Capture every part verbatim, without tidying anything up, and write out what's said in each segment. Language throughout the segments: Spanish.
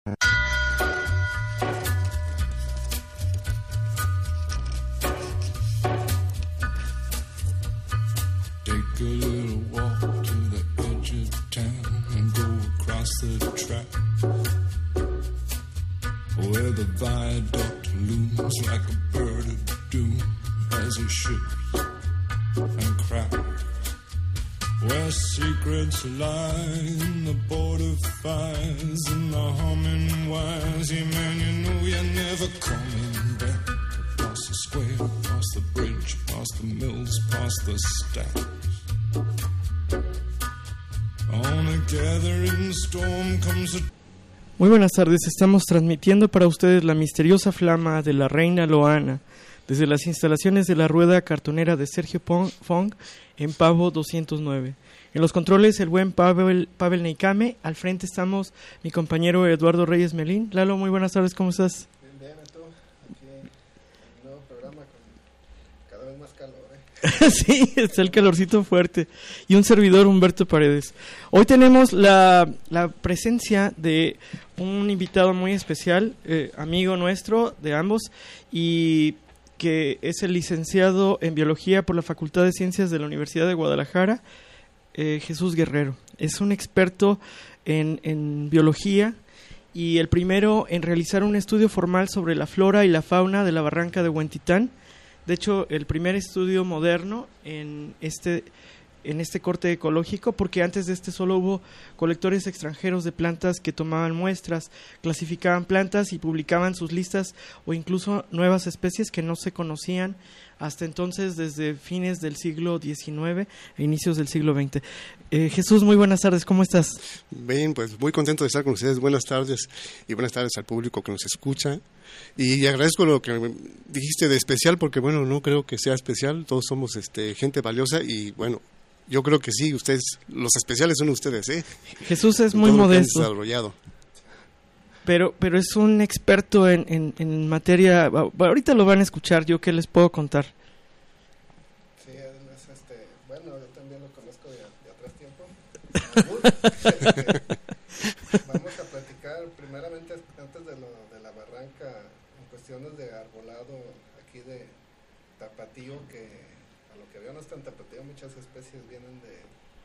Take a little walk to the edge of town and go across the track where the viaduct looms like a bird of doom as it ships and cracks, where secrets lie in the border fires and the humming wires. Yeah, man, you know you're never coming back. Past the square, past the bridge, past the mills, past the stacks. On a gathering storm comes a... Muy buenas tardes, estamos transmitiendo para ustedes la misteriosa flama de la reina Loana desde las instalaciones de la rueda cartonera de Sergio Fong en Pavo doscientos nueve. En los controles el buen Pavel, Pavel Neikame, al frente estamos mi compañero Eduardo Reyes Melín. Lalo, muy buenas tardes, ¿cómo estás? Bien, bien, ¿tú? Aquí en un nuevo programa con cada vez más calor, ¿eh? Sí, está el calorcito fuerte. Y un servidor, Humberto Paredes. Hoy tenemos la, la presencia de un invitado muy especial, eh, amigo nuestro de ambos, y que es el licenciado en Biología por la Facultad de Ciencias de la Universidad de Guadalajara, eh, Jesús Guerrero. Es un experto en, en biología y el primero en realizar un estudio formal sobre la flora y la fauna de la barranca de Huentitán. De hecho, el primer estudio moderno en este, en este corte ecológico, porque antes de este solo hubo colectores extranjeros de plantas que tomaban muestras, clasificaban plantas y publicaban sus listas o incluso nuevas especies que no se conocían hasta entonces, desde fines del siglo diecinueve e inicios del siglo veinte. Eh, Jesús, muy buenas tardes, ¿cómo estás? Bien, pues muy contento de estar con ustedes. Buenas tardes y buenas tardes al público que nos escucha. Y agradezco lo que dijiste de especial, porque bueno, no creo que sea especial, todos somos este gente valiosa y bueno, yo creo que sí, ustedes, los especiales son ustedes, ¿eh? Jesús es muy modesto. Desarrollado. Pero, pero es un experto en, en, en materia. Ahorita lo van a escuchar. Yo qué les puedo contar. Sí, además, este, bueno, yo también lo conozco de, de atrás tiempo. Vamos a platicar primeramente antes de lo de la barranca en cuestiones de arbolado aquí de Tapatío, que a lo que veo no es tan Tapatío, muchas especies vienen de,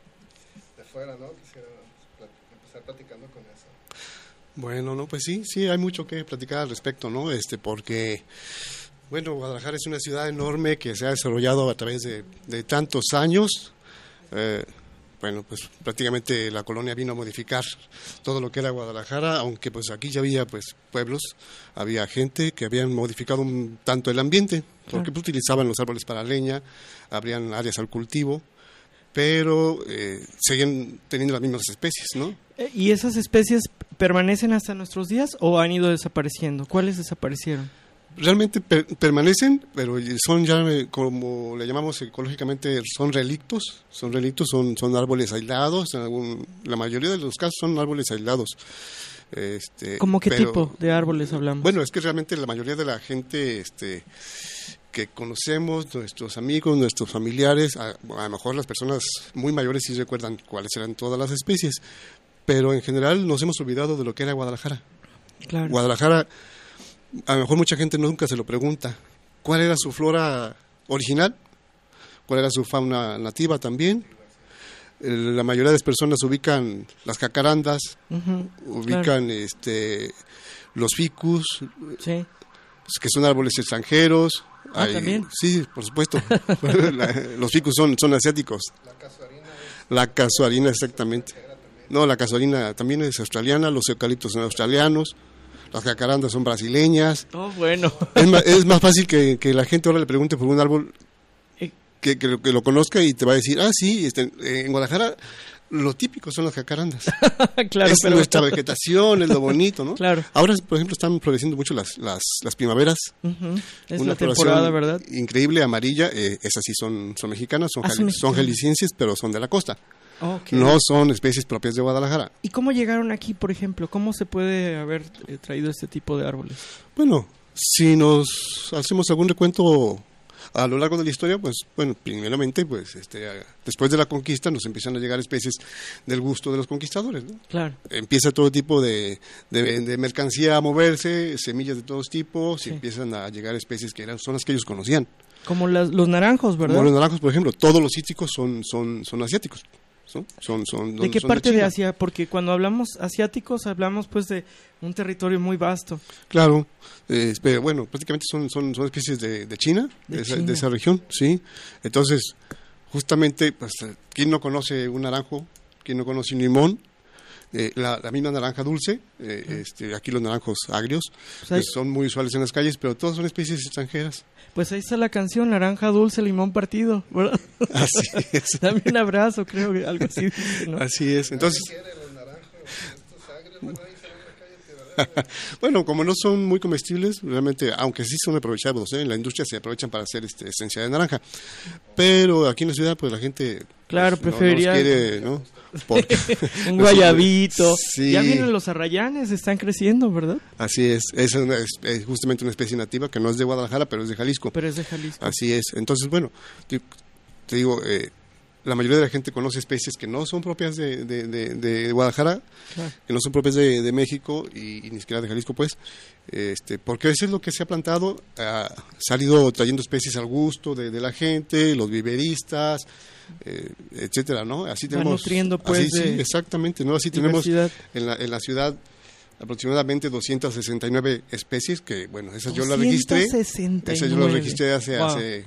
de fuera, ¿no? Quisiera empezar platicando con eso. Bueno, no, pues sí, sí, hay mucho que platicar al respecto, ¿no? Este, porque, bueno, Guadalajara es una ciudad enorme que se ha desarrollado a través de, de tantos años. Eh, bueno, pues prácticamente la colonia vino a modificar todo lo que era Guadalajara, aunque pues aquí ya había pues pueblos, había gente que habían modificado un tanto el ambiente, porque pues, utilizaban los árboles para leña, habrían áreas al cultivo, pero eh, seguían teniendo las mismas especies, ¿no? ¿Y esas especies permanecen hasta nuestros días o han ido desapareciendo? ¿Cuáles desaparecieron? Realmente per- permanecen, pero son ya, como le llamamos ecológicamente, son relictos, son relictos, son, son árboles aislados, en algún, la mayoría de los casos son árboles aislados. Este, ¿Cómo qué pero, tipo de árboles hablamos? Bueno, es que realmente la mayoría de la gente este, que conocemos, nuestros amigos, nuestros familiares, a, a lo mejor las personas muy mayores sí recuerdan cuáles eran todas las especies, pero en general nos hemos olvidado de lo que era Guadalajara. Claro. Guadalajara, a lo mejor mucha gente nunca se lo pregunta. ¿Cuál era su flora original? ¿Cuál era su fauna nativa también? Eh, la mayoría de las personas ubican las jacarandas, uh-huh, ubican claro. este, los ficus, sí. que son árboles extranjeros. Ah, Hay, ¿también? Sí, por supuesto. la, los ficus son, son asiáticos. La casuarina. Es... La casuarina, exactamente. No, la casuarina también es australiana, los eucaliptos son australianos, las jacarandas son brasileñas. Oh, bueno. Es más, es más fácil que, que la gente ahora le pregunte por un árbol que, que, lo, que lo conozca y te va a decir, ah, sí, este, en Guadalajara lo típico son las jacarandas. Claro, es pero... nuestra vegetación, es lo bonito, ¿no? Claro. Ahora, por ejemplo, están floreciendo mucho las, las, las primaveras. Uh-huh. Es una la temporada, ¿verdad? Increíble, amarilla, eh, esas sí son, son mexicanas, son, ah, jali- son jaliscienses, pero son de la costa. Okay. No son especies propias de Guadalajara. ¿Y cómo llegaron aquí, por ejemplo? ¿Cómo se puede haber eh, traído este tipo de árboles? Bueno, si nos hacemos algún recuento A lo largo de la historia, pues, bueno, primeramente, pues, este, después de la conquista nos empiezan a llegar especies del gusto de los conquistadores, ¿no? Claro. Empieza todo tipo de, de, de mercancía a moverse, semillas de todos tipos, Sí. y empiezan a llegar especies que eran, son las que ellos conocían. Como las, los naranjos, ¿verdad? Como los naranjos, por ejemplo, todos los cítricos son, son, son asiáticos. ¿No? Son, son, ¿De qué son parte de, China. Asia? Porque cuando hablamos asiáticos hablamos pues de un territorio muy vasto. Claro, eh, pero bueno, prácticamente son, son, son especies de, de China, De de, esa, China. de esa región, sí. Entonces, justamente, pues, ¿quién no conoce un naranjo? ¿Quién no conoce un limón? Eh, la, la misma naranja dulce, eh, este, aquí los naranjos agrios, Pues ahí, que son muy usuales en las calles, pero todas son especies extranjeras. pues ahí está la canción, naranja dulce, limón partido, ¿verdad? Así es. Dame un abrazo, creo que algo así dice, ¿no? Así es. Entonces, ¿Quién quiere los naranjos? Estos agrios, bueno, ahí se ven en la calle, de verdad. bueno, como no son muy comestibles, realmente, aunque sí son aprovechables, ¿eh? En la industria se aprovechan para hacer este, esencia de naranja. Pero aquí en la ciudad, pues la gente Claro, pues, no- preferiría- no los quiere, ¿no? Porque- Un guayabito. Sí. Ya vienen los arrayanes, están creciendo, ¿verdad? Así es, es, una- es- es justamente una especie nativa que no es de Guadalajara, pero es de Jalisco. Pero es de Jalisco. Así es. Entonces, bueno, te, te digo, eh, la mayoría de la gente conoce especies que no son propias de, de, de- de Guadalajara, Claro. que no son propias de, de México y, y ni siquiera de Jalisco, pues, este, porque eso es lo que se ha plantado, ha salido trayendo especies al gusto de, de la gente, los viveristas, eh, etcétera, ¿no? Así Va tenemos, nutriendo, pues, así, sí, de exactamente, ¿no? Así tenemos Diversidad. en la, en la ciudad aproximadamente doscientas sesenta y nueve especies que, bueno, esas yo las registré. doscientos sesenta y Esa yo la nueve. registré hace, Wow. hace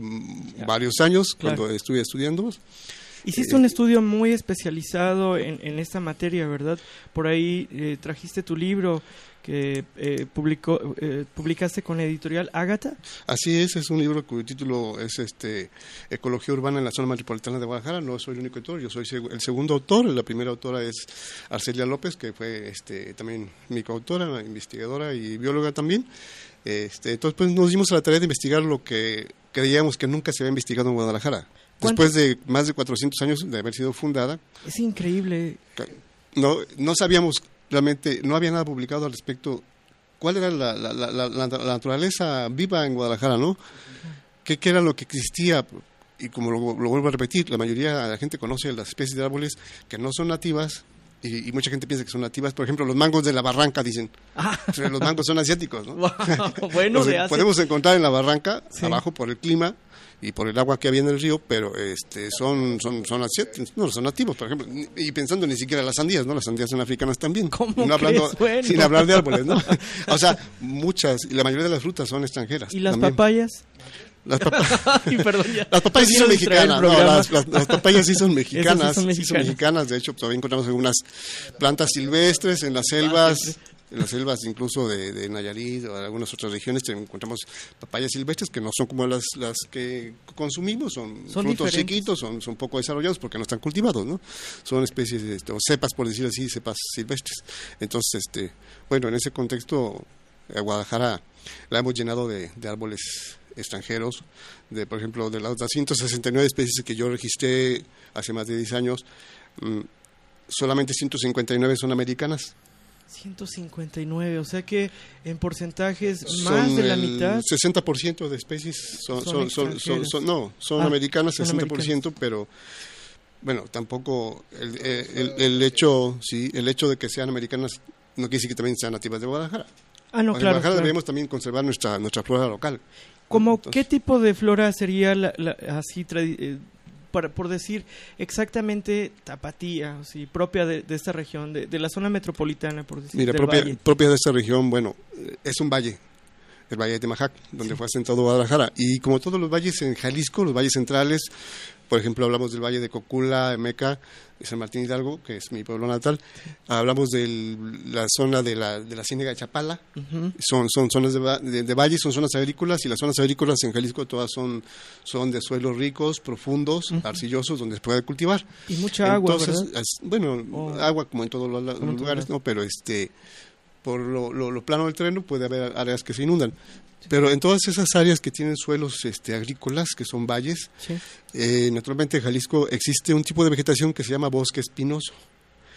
mm, varios años, Claro. cuando estuve estudiando. Hiciste un estudio muy especializado en, en esta materia, ¿verdad? Por ahí eh, trajiste tu libro que eh, publicó, eh, publicaste con la editorial Ágata. Así es, es un libro cuyo título es este Ecología Urbana en la Zona Metropolitana de Guadalajara. No soy el único autor, yo soy seg- el segundo autor. La primera autora es Arcelia López, que fue este también mi coautora, investigadora y bióloga también. Este, entonces, pues nos dimos a la tarea de investigar lo que creíamos que nunca se había investigado en Guadalajara. ¿Cuánto? Después de más de cuatrocientos años de haber sido fundada, Es increíble. no, no sabíamos realmente, no había nada publicado al respecto. ¿Cuál era la, la, la, la, la naturaleza viva en Guadalajara, no? ¿Qué, qué era lo que existía? Y como lo, lo vuelvo a repetir, la mayoría de la gente conoce las especies de árboles que no son nativas y, y mucha gente piensa que son nativas. Por ejemplo, los mangos de la barranca, dicen. Ah, O sea, los mangos son asiáticos, ¿no? wow, bueno, Los de hace- podemos encontrar en la barranca, Sí. abajo por el clima y por el agua que había en el río, pero este son son son asiáticos, no son nativos, por ejemplo, ni- y pensando ni siquiera las sandías, ¿no? Las sandías son africanas también. ¿Cómo no hablando crees? Bueno. sin hablar de árboles, ¿no? O sea, muchas, y la mayoría de las frutas son extranjeras. ¿Y las también. papayas? Las papayas. Ay, perdón, ya. Las papayas sí Quiero son distraer el mexicanas, no, programa. las, las- las papayas sí son mexicanas, son sí son mexicanas. mexicanas, de hecho todavía encontramos algunas plantas silvestres en las selvas, en las selvas incluso de, de Nayarit o de algunas otras regiones encontramos papayas silvestres que no son como las, las que consumimos, son, Son frutos diferentes. chiquitos, son, son poco desarrollados porque no están cultivados, ¿no? Son especies, este, o cepas por decir así, cepas silvestres. Entonces, este, bueno, en ese contexto, a Guadalajara la hemos llenado de, de árboles extranjeros, de por ejemplo de las doscientas sesenta y nueve especies que yo registré hace más de diez años, mmm, solamente ciento cincuenta y nueve son americanas. ciento cincuenta y nueve, o sea que en porcentajes Son más de la el mitad. sesenta por ciento de especies son, Son son, son, son, extranjeras. son- no, son Ah, americanas, son sesenta por ciento, pero bueno, tampoco el, el, el hecho, sí, el hecho de que sean americanas no quiere decir que también sean nativas de Guadalajara. Ah, no, en claro. Guadalajara claro. debemos también conservar nuestra nuestra flora local. ¿Cómo Entonces, qué tipo de flora sería la, la- así tradi- eh, para, por decir exactamente tapatía, así, propia de, de esta región, de, de la zona metropolitana, por decir, Mira, del propia, valle? propia de esta región, bueno, eh, es un valle, el Valle de Temajac, donde fue asentado Guadalajara. Y como todos los valles en Jalisco, los valles centrales, por ejemplo, hablamos del Valle de Cocula, Meca, San Martín Hidalgo, que es mi pueblo natal. Hablamos de la zona de la, de la Ciénega de Chapala. Ujú. Son, son zonas de, va- de, de valles, son zonas agrícolas, y las zonas agrícolas en Jalisco todas son, son de suelos ricos, profundos, Ujú. arcillosos, donde se puede cultivar. Y mucha agua, Entonces, ¿verdad? as- bueno, Oh. agua como en todos los, la- Como en los lugares, todos ¿no? Pero este, por lo, lo, lo plano del terreno puede haber áreas que se inundan. Pero en todas esas áreas que tienen suelos este, agrícolas, que son valles, Sí. eh, naturalmente en Jalisco existe un tipo de vegetación que se llama bosque espinoso.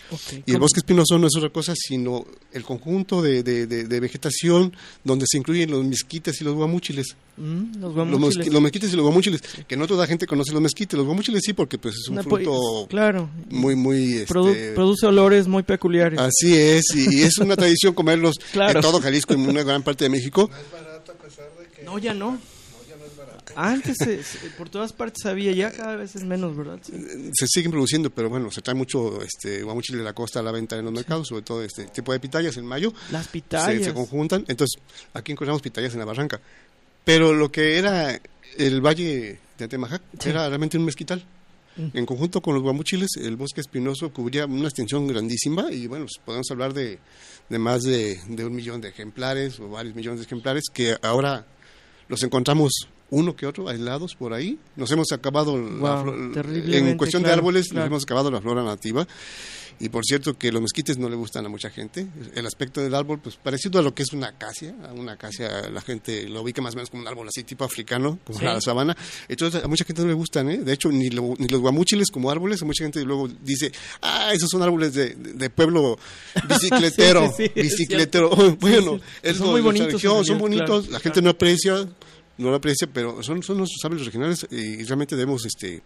Okay, y el ¿cómo? bosque espinoso no es otra cosa sino el conjunto de, de, de, de vegetación donde se incluyen los mezquites y los guamúchiles. Mm, los Los, guamúchiles. mosqui- los mezquites y los guamúchiles, que no toda la gente conoce los mezquites. Los guamúchiles sí, porque pues es un Una po- fruto claro. muy, muy... Produ- este, produce olores muy peculiares. así es, y, y es una tradición comerlos Claro. en todo Jalisco y en una gran parte de México. No es barato a pesar de que... No, ya no. No, ya no es barato. Antes se- se- por todas partes había, ya cada vez es menos, ¿verdad? Sí. Se siguen produciendo, pero bueno, se trae mucho este guamúchil de la costa a la venta en los mercados, sobre todo este tipo de pitayas en mayo. Las Se, pitayas. se conjuntan, entonces aquí encontramos pitayas en la barranca. Pero lo que era el valle de Atemajac Sí. era realmente un mezquital. Mm. En conjunto con los guamúchiles, el bosque espinoso cubría una extensión grandísima y bueno, pues, podemos hablar de, de más de, de un millón de ejemplares o varios millones de ejemplares que ahora los encontramos uno que otro aislados por ahí. Nos hemos acabado la Wow, flo- terriblemente, en cuestión claro, de árboles, claro. nos hemos acabado la flora nativa. Y por cierto que los mezquites no le gustan a mucha gente. El aspecto del árbol, pues parecido a lo que es una acacia. A una acacia la gente lo ubica más o menos como un árbol así tipo africano, como Sí. la sabana. Entonces a mucha gente no le gustan, ¿eh? De hecho, ni, lo- ni los guamúchiles como árboles, a mucha gente luego dice, ah, esos son árboles de, de, de pueblo bicicletero, Sí, sí, sí, es bicicletero. Bueno, Sí, sí. es Son lo- muy nuestra bonitos, región, en son realidad, bonitos, claro, la gente claro. no aprecia, no lo aprecia, pero son, son nuestros árboles regionales y realmente debemos este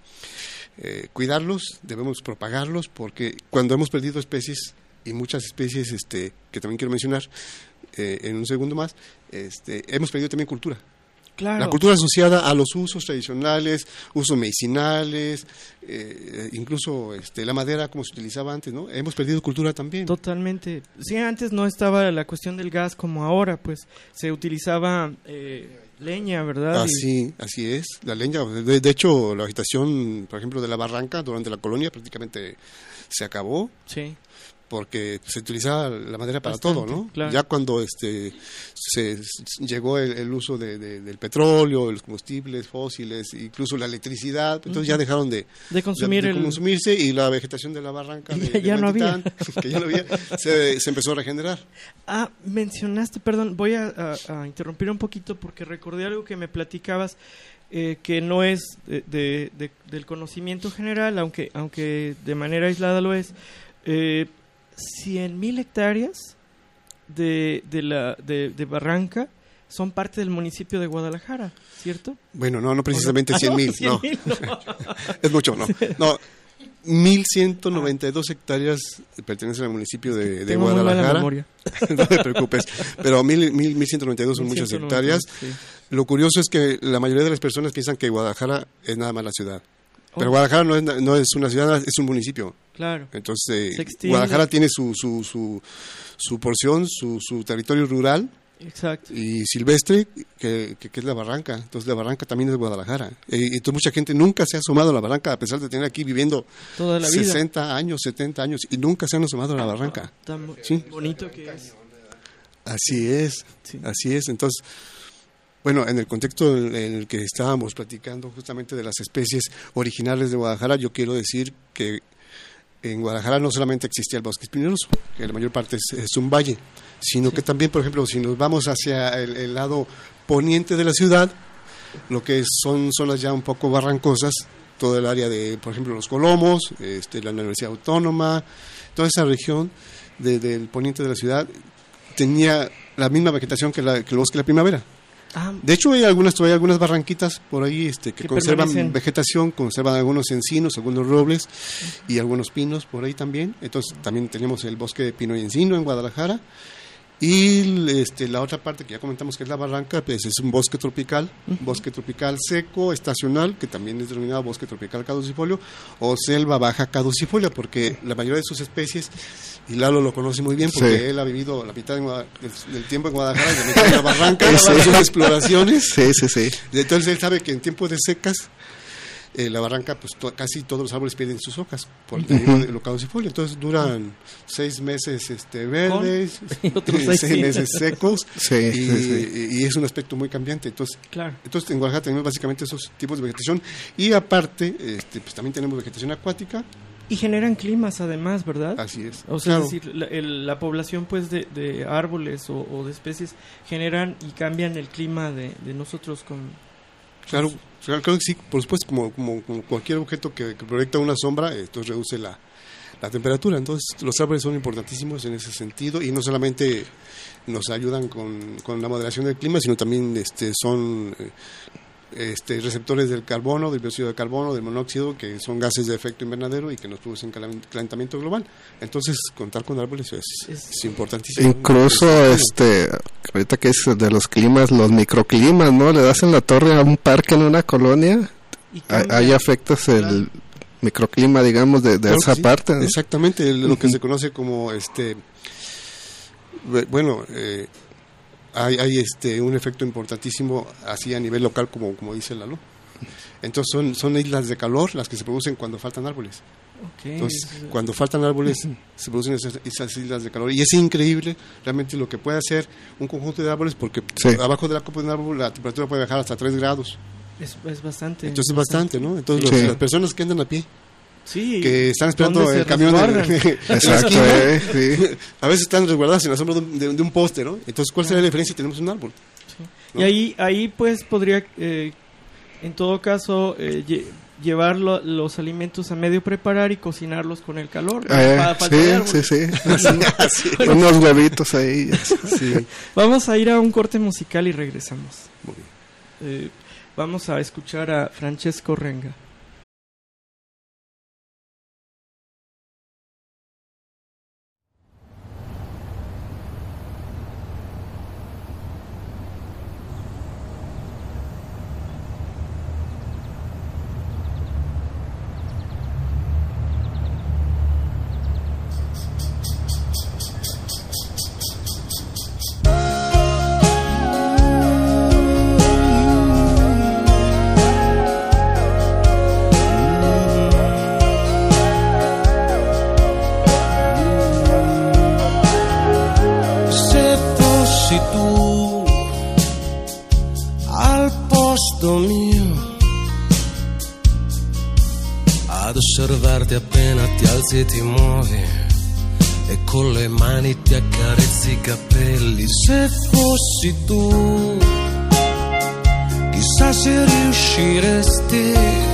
eh, cuidarlos, debemos propagarlos, porque cuando hemos perdido especies, y muchas especies este que también quiero mencionar eh, en un segundo más, este hemos perdido también cultura. Claro. La cultura asociada a los usos tradicionales, usos medicinales, eh, incluso este, la madera como se utilizaba antes, ¿no? Hemos perdido cultura también. Totalmente. Sí, antes no estaba la cuestión del gas como ahora, pues se utilizaba eh, leña, ¿verdad? Y- Así, así es, la leña. De, de hecho, la vegetación, por ejemplo, de la barranca durante la colonia prácticamente se acabó. Sí. Porque se utilizaba la madera para Bastante, todo, ¿no? claro. Ya cuando este se, se llegó el, el uso de, de- del petróleo, de los combustibles fósiles, incluso la electricidad, entonces Ujú. ya dejaron de, De consumir de- de el... consumirse y la vegetación de la barranca de, Ya- de ya no había. Huentitán, que ya no había, se, se empezó a regenerar. Ah, mencionaste, perdón, voy a, a- a interrumpir un poquito porque recordé algo que me platicabas eh, que no es de, de- de- del conocimiento general, aunque, aunque de manera aislada lo es. Eh, cien mil hectáreas de, de, la, de, de Barranca son parte del municipio de Guadalajara, ¿cierto? Bueno, no, no precisamente Ah, cien mil, cien no. mil, no. Es mucho, no. No, mil ciento noventa y dos hectáreas pertenecen al municipio de, de Tengo muy mala Guadalajara. memoria. No te preocupes, pero mil, mil, mil ciento noventa y dos son muchas ciento noventa y hectáreas. dos, sí. Lo curioso es que la mayoría de las personas piensan que Guadalajara es nada más la ciudad. Pero Oh, Guadalajara no es, na- no es una ciudad, es un municipio. claro. Entonces, Se eh, extiende. Guadalajara tiene su, su, su, su porción, su, su territorio rural Exacto. y silvestre, que, que, que es la barranca. Entonces, la barranca también es Guadalajara. Eh, entonces, mucha gente nunca se ha asomado a la barranca, a pesar de tener aquí viviendo Toda la vida. sesenta años, setenta años, y nunca se han asomado a la barranca. Tan bo- Sí. bonito que es. Así es, Sí. así es. Entonces, bueno, en el contexto en en el que estábamos platicando justamente de las especies originales de Guadalajara, yo quiero decir que en Guadalajara no solamente existía el bosque espinoso, que la mayor parte es, es un valle, sino que también, por ejemplo, si nos vamos hacia el, el lado poniente de la ciudad, lo que son zonas ya un poco barrancosas, todo el área de, por ejemplo, los Colomos, este, la Universidad Autónoma, toda esa región de- del poniente de la ciudad tenía la misma vegetación que, la, que el bosque de la primavera. Ah, De hecho, hay algunas todavía algunas barranquitas por ahí este, que, Que conservan permanecen. vegetación, conservan algunos encinos, algunos robles y algunos pinos por ahí también. Entonces, también tenemos el bosque de pino y encino en Guadalajara. Y este, la otra parte que ya comentamos que es la barranca, pues es un bosque tropical, Ujú. bosque tropical seco, estacional, que también es denominado bosque tropical caducifolio, o selva baja caducifolia, porque la mayoría de sus especies, y Lalo lo conoce muy bien, porque Sí. él ha vivido la mitad en Guada- del, del tiempo en Guadalajara y la mitad en la barranca, en sus exploraciones. Sí, sí, sí. Entonces él sabe que en tiempos de secas, eh, la barranca, pues to- casi todos los árboles pierden sus hojas por el debido de lo caducifolio. Entonces duran seis meses este, verdes, Y otros y seis seis sin. meses secos, Sí, y, sí, sí. y es un aspecto muy cambiante. Entonces, claro. entonces en Guadalajara tenemos básicamente esos tipos de vegetación y aparte, este, pues también tenemos vegetación acuática. Y generan climas además, ¿verdad? Así es. O sea, Claro. es decir, la, el- la población pues de, de árboles o, o de especies generan y cambian el clima de, de nosotros con... Claro, claro, claro que sí, por supuesto, como, como, como cualquier objeto que, que proyecta una sombra, esto reduce la, la temperatura. Entonces los árboles son importantísimos en ese sentido y no solamente nos ayudan con, con la moderación del clima, sino también este, son eh, este, receptores del carbono, del dióxido de carbono, del monóxido, que son gases de efecto invernadero y que nos producen calentamiento global. Entonces contar con árboles es, es importantísimo. Incluso es, este ahorita que es de los climas, los microclimas, ¿no? Le das en la torre a un parque en una colonia, ahí afectas el claro. microclima, digamos, de, de claro esa sí, parte, ¿no? Exactamente, lo que uh-huh. se conoce como este bueno eh, hay, hay este un efecto importantísimo así a nivel local, como como dice Lalo. Entonces son son islas de calor las que se producen cuando faltan árboles. Okay. Entonces cuando faltan árboles se producen esas, esas islas de calor y es increíble realmente lo que puede hacer un conjunto de árboles, porque sí. abajo de la copa de un árbol la temperatura puede bajar hasta tres grados. Es, es bastante. Entonces es bastante, bastante, ¿no? Entonces sí. los, las personas que andan a pie, sí, que están esperando el camión en, exacto, eh, sí. a veces están resguardadas en la sombra de un, de, de un poste, ¿no? Entonces, ¿cuál sería la diferencia si tenemos un árbol? Sí. ¿No? Y ahí, ahí pues podría, eh, en todo caso, eh, lle- llevar lo, los alimentos a medio preparar y cocinarlos con el calor. Eh, pa, pa sí, sí, sí, sí. Unos huevitos ahí. Sí. Vamos a ir a un corte musical y regresamos. Muy bien. Eh, vamos a escuchar a Francesco Renga. Osservarti appena ti alzi e ti muovi e con le mani ti accarezzi i capelli. Se fossi tu, chissà se riusciresti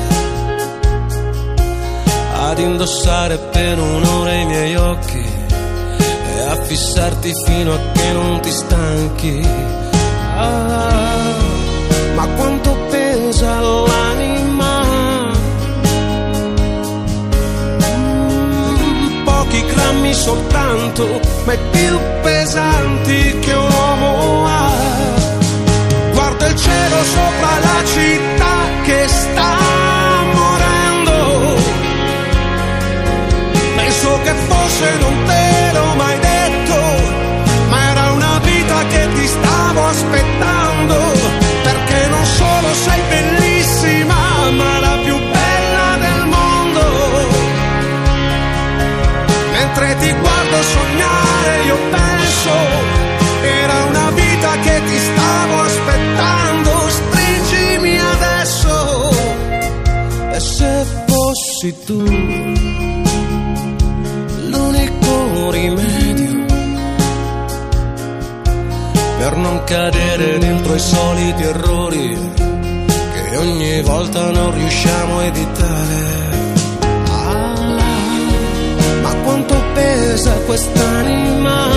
ad indossare per un'ora i miei occhi e a fissarti fino a che non ti stanchi. Ah, ma quanto pesa l'anima, pochi grammi soltanto, ma i più pesanti che un uomo ha. Guarda il cielo sopra la città che sta morendo, penso che forse non te l'ho mai detto, ma era una vita che ti stavo aspettando, perché non solo sei bellissima, ma la più bella del mondo. Mentre ti guardo sognare io penso, era una vita che ti stavo aspettando, stringimi adesso. E se fossi tu l'unico rimedio per non cadere dentro i soliti errori che ogni volta non riusciamo a evitare. Quanto pesa quest'anima,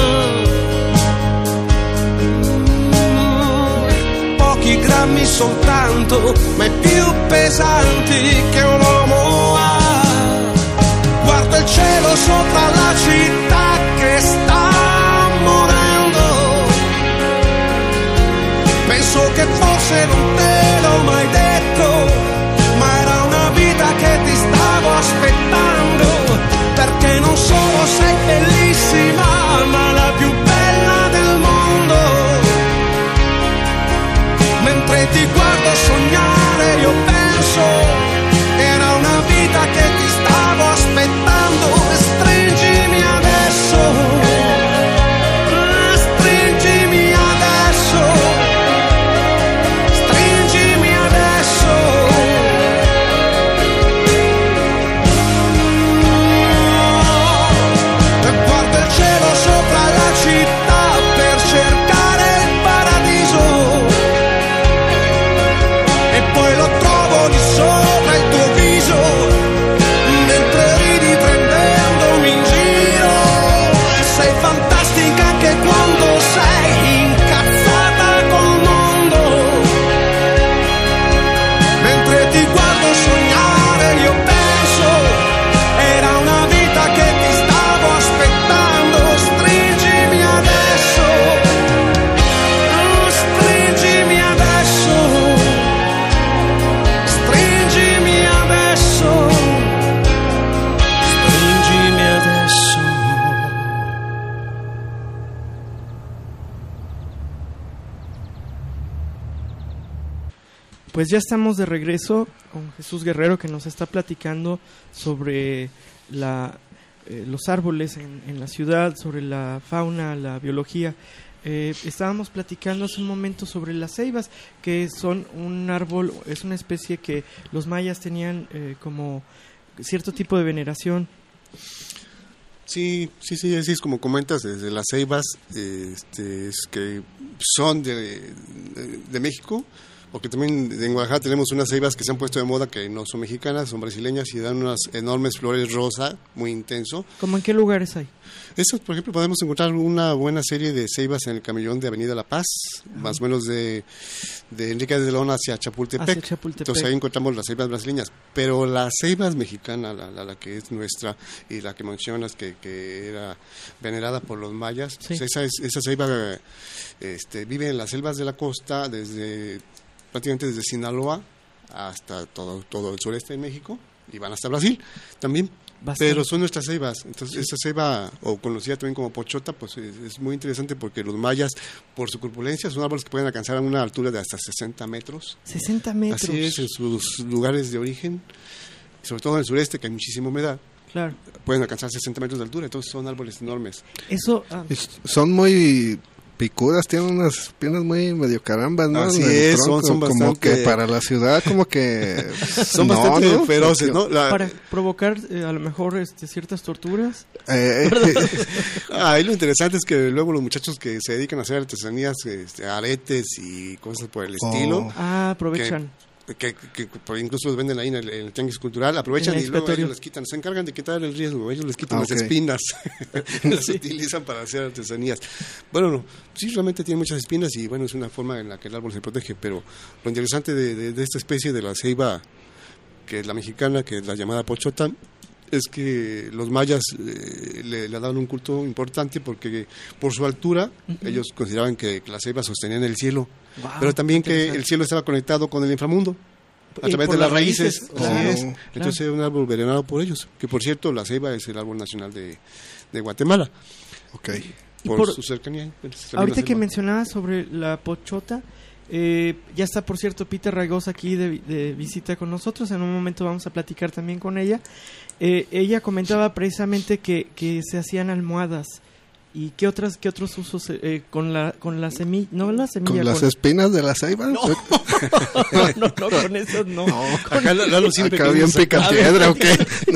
mm, pochi grammi soltanto, ma i più pesanti che un uomo ha. Guarda il cielo sopra la città che sta morendo, penso che forse non te l'ho mai detto, ma era una vita che ti stavo aspettando, perché non solo sei bellissima, ma la più bella del mondo. Mentre ti guardo sognare io penso, era una vita che ti stavo aspettando, e stringi pues ya estamos de regreso con Jesús Guerrero, que nos está platicando sobre la, eh, los árboles en, en la ciudad, sobre la fauna, la biología. Eh, estábamos platicando hace un momento sobre las ceibas, que son un árbol, es una especie que los mayas tenían eh, como cierto tipo de veneración. Sí, sí, sí, así es como comentas, desde las ceibas, eh, este, es que son de, de, de México, porque también en Guadalajara tenemos unas ceibas que se han puesto de moda, que no son mexicanas, son brasileñas y dan unas enormes flores rosa, muy intenso. ¿Cómo en qué lugares hay? Esas, por ejemplo, podemos encontrar una buena serie de ceibas en el camellón de Avenida La Paz, uh-huh. más o menos de, de Enrique de León hacia Chapultepec. hacia Chapultepec. Entonces ahí encontramos las ceibas brasileñas, pero las ceibas mexicanas, la, la, la que es nuestra y la que mencionas que, que era venerada por los mayas, sí. pues esa, es, esa ceiba este, vive en las selvas de la costa desde prácticamente desde Sinaloa hasta todo, todo el sureste de México y van hasta Brasil también. Bastante. Pero son nuestras ceibas, entonces sí. esa ceiba, o conocida también como pochota, pues es, es muy interesante porque los mayas, por su corpulencia, son árboles que pueden alcanzar a una altura de hasta sesenta metros. sesenta metros. Así es, en sus lugares de origen, sobre todo en el sureste, que hay muchísima humedad. Claro. Pueden alcanzar sesenta metros de altura, entonces son árboles enormes. Eso ah. Son muy picudas, tienen unas espinas muy medio carambas, ¿no? Así es, son, son bastante... Como que para la ciudad, como que... son no, bastante ¿no? feroces, ¿no? La... Para provocar eh, a lo mejor este, ciertas torturas. Eh, ah, y lo interesante es que luego los muchachos que se dedican a hacer artesanías, este, aretes y cosas por el oh. estilo... Ah, aprovechan. Que, que, que incluso los venden ahí en el, en el tianguis cultural, aprovechan y luego ellos les quitan, se encargan de quitar el riesgo, ellos les quitan ah, las okay. espinas, las sí. utilizan para hacer artesanías. Bueno, no, sí, realmente tiene muchas espinas y bueno, es una forma en la que el árbol se protege, pero lo interesante de, de, de esta especie de la ceiba, que es la mexicana, que es la llamada pochota, es que los mayas eh, le, le daban un culto importante porque por su altura uh-huh. ellos consideraban que, que las ceibas sostenían el cielo, wow, pero también que el cielo estaba conectado con el inframundo a y través de las raíces, raíces. Claro, es. Entonces claro. era un árbol venerado por ellos, que por cierto la ceiba es el árbol nacional de, de Guatemala. Okay. Por, por su cercanía. Ahorita que mencionabas sobre la pochota, Eh, ya está, por cierto, Peter Raigosa aquí de, de visita con nosotros. En un momento vamos a platicar también con ella. Eh, ella comentaba precisamente que, que se hacían almohadas. ¿Y qué otras qué otros usos eh, con la con la semilla? No, la semilla. ¿Con las con... espinas de la ceiba? No, no, no, no, con eso no. no acá Lalo siempre acá bien pica piedra, ¿o qué?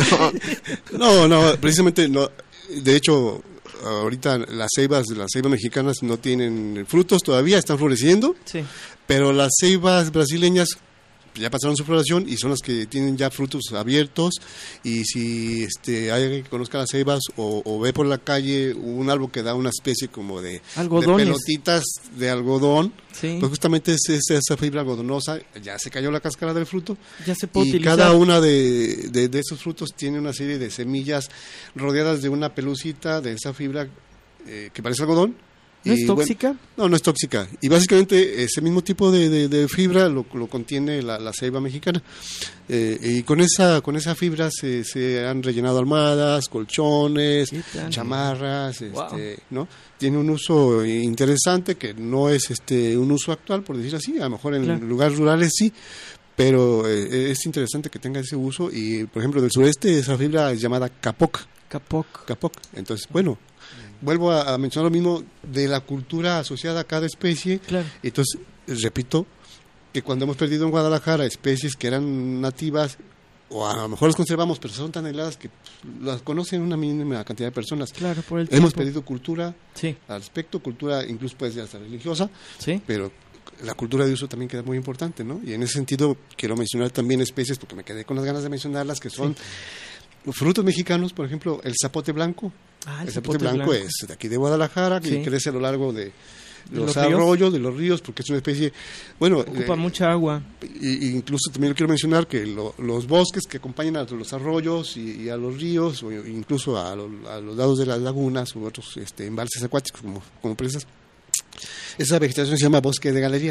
No, no, no, precisamente no. De hecho, ahorita las ceibas, las ceibas mexicanas no tienen frutos todavía, están floreciendo, sí. pero las ceibas brasileñas ya pasaron su floración y son las que tienen ya frutos abiertos. Y si este hay alguien que conozca las ceibas o, o ve por la calle un árbol que da una especie como de, de pelotitas de algodón, sí. pues justamente es, es esa fibra algodonosa, ya se cayó la cáscara del fruto, ya se puede y utilizar. Cada una de, de, de esos frutos tiene una serie de semillas rodeadas de una pelucita de esa fibra eh, que parece algodón. ¿No es tóxica? Bueno, no, no es tóxica. Y básicamente ese mismo tipo de, de, de fibra lo, lo contiene la, la ceiba mexicana. Eh, y con esa con esa fibra se, se han rellenado almohadas, colchones, chamarras, wow. este, ¿no? Tiene un uso interesante que no es este un uso actual, por decir así. A lo mejor en claro. lugares rurales sí, pero eh, es interesante que tenga ese uso. Y, por ejemplo, del sureste esa fibra es llamada capoc. Capoc. Capoc. Entonces, bueno... Vuelvo a, a mencionar lo mismo de la cultura asociada a cada especie. Claro. Entonces, repito, que cuando hemos perdido en Guadalajara especies que eran nativas, o a lo mejor las conservamos, pero son tan aisladas que las conocen una mínima cantidad de personas. Claro, por el hemos tiempo. perdido cultura sí. al respecto, cultura incluso puede ser hasta religiosa, sí. pero la cultura de uso también queda muy importante, ¿no? Y en ese sentido quiero mencionar también especies, porque me quedé con las ganas de mencionarlas, que son... Sí. Frutos mexicanos, por ejemplo, el zapote blanco. Ah, el, el zapote, zapote blanco, blanco es de aquí de Guadalajara, que sí. crece a lo largo de, de los, los arroyos, de los ríos, porque es una especie, bueno... Ocupa eh, mucha agua. Y, y incluso también lo quiero mencionar que lo, los bosques que acompañan a los arroyos y, y a los ríos, o incluso a, lo, a los lados de las lagunas u otros este, embalses acuáticos como, como presas, esa vegetación se llama bosque de galería.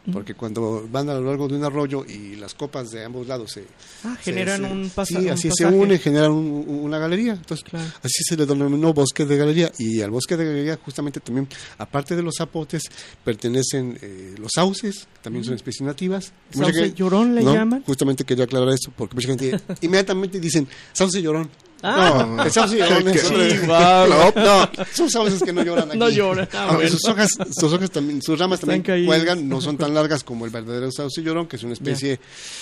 porque cuando van a lo largo de un arroyo y las copas de ambos lados se... Ah, generan se, un, pasa, sí, un así pasaje. se unen, generan un, una galería. Entonces, claro. así se le denominó bosque de galería. Y al bosque de galería, justamente también, aparte de los zapotes, pertenecen eh, los sauces, también mm. son especies nativas. ¿Sauce gente, llorón le ¿no? llaman? Justamente quería aclarar esto, porque mucha gente inmediatamente dicen, sauce llorón. Ah, no, el sauce llorón es sí, hombre, wow. no, son sauces que no lloran aquí. No lloran. Ah, Aunque bueno. sus hojas, sus hojas también, sus ramas Están también caídas. cuelgan, no son tan largas como el verdadero sauce llorón, que es una especie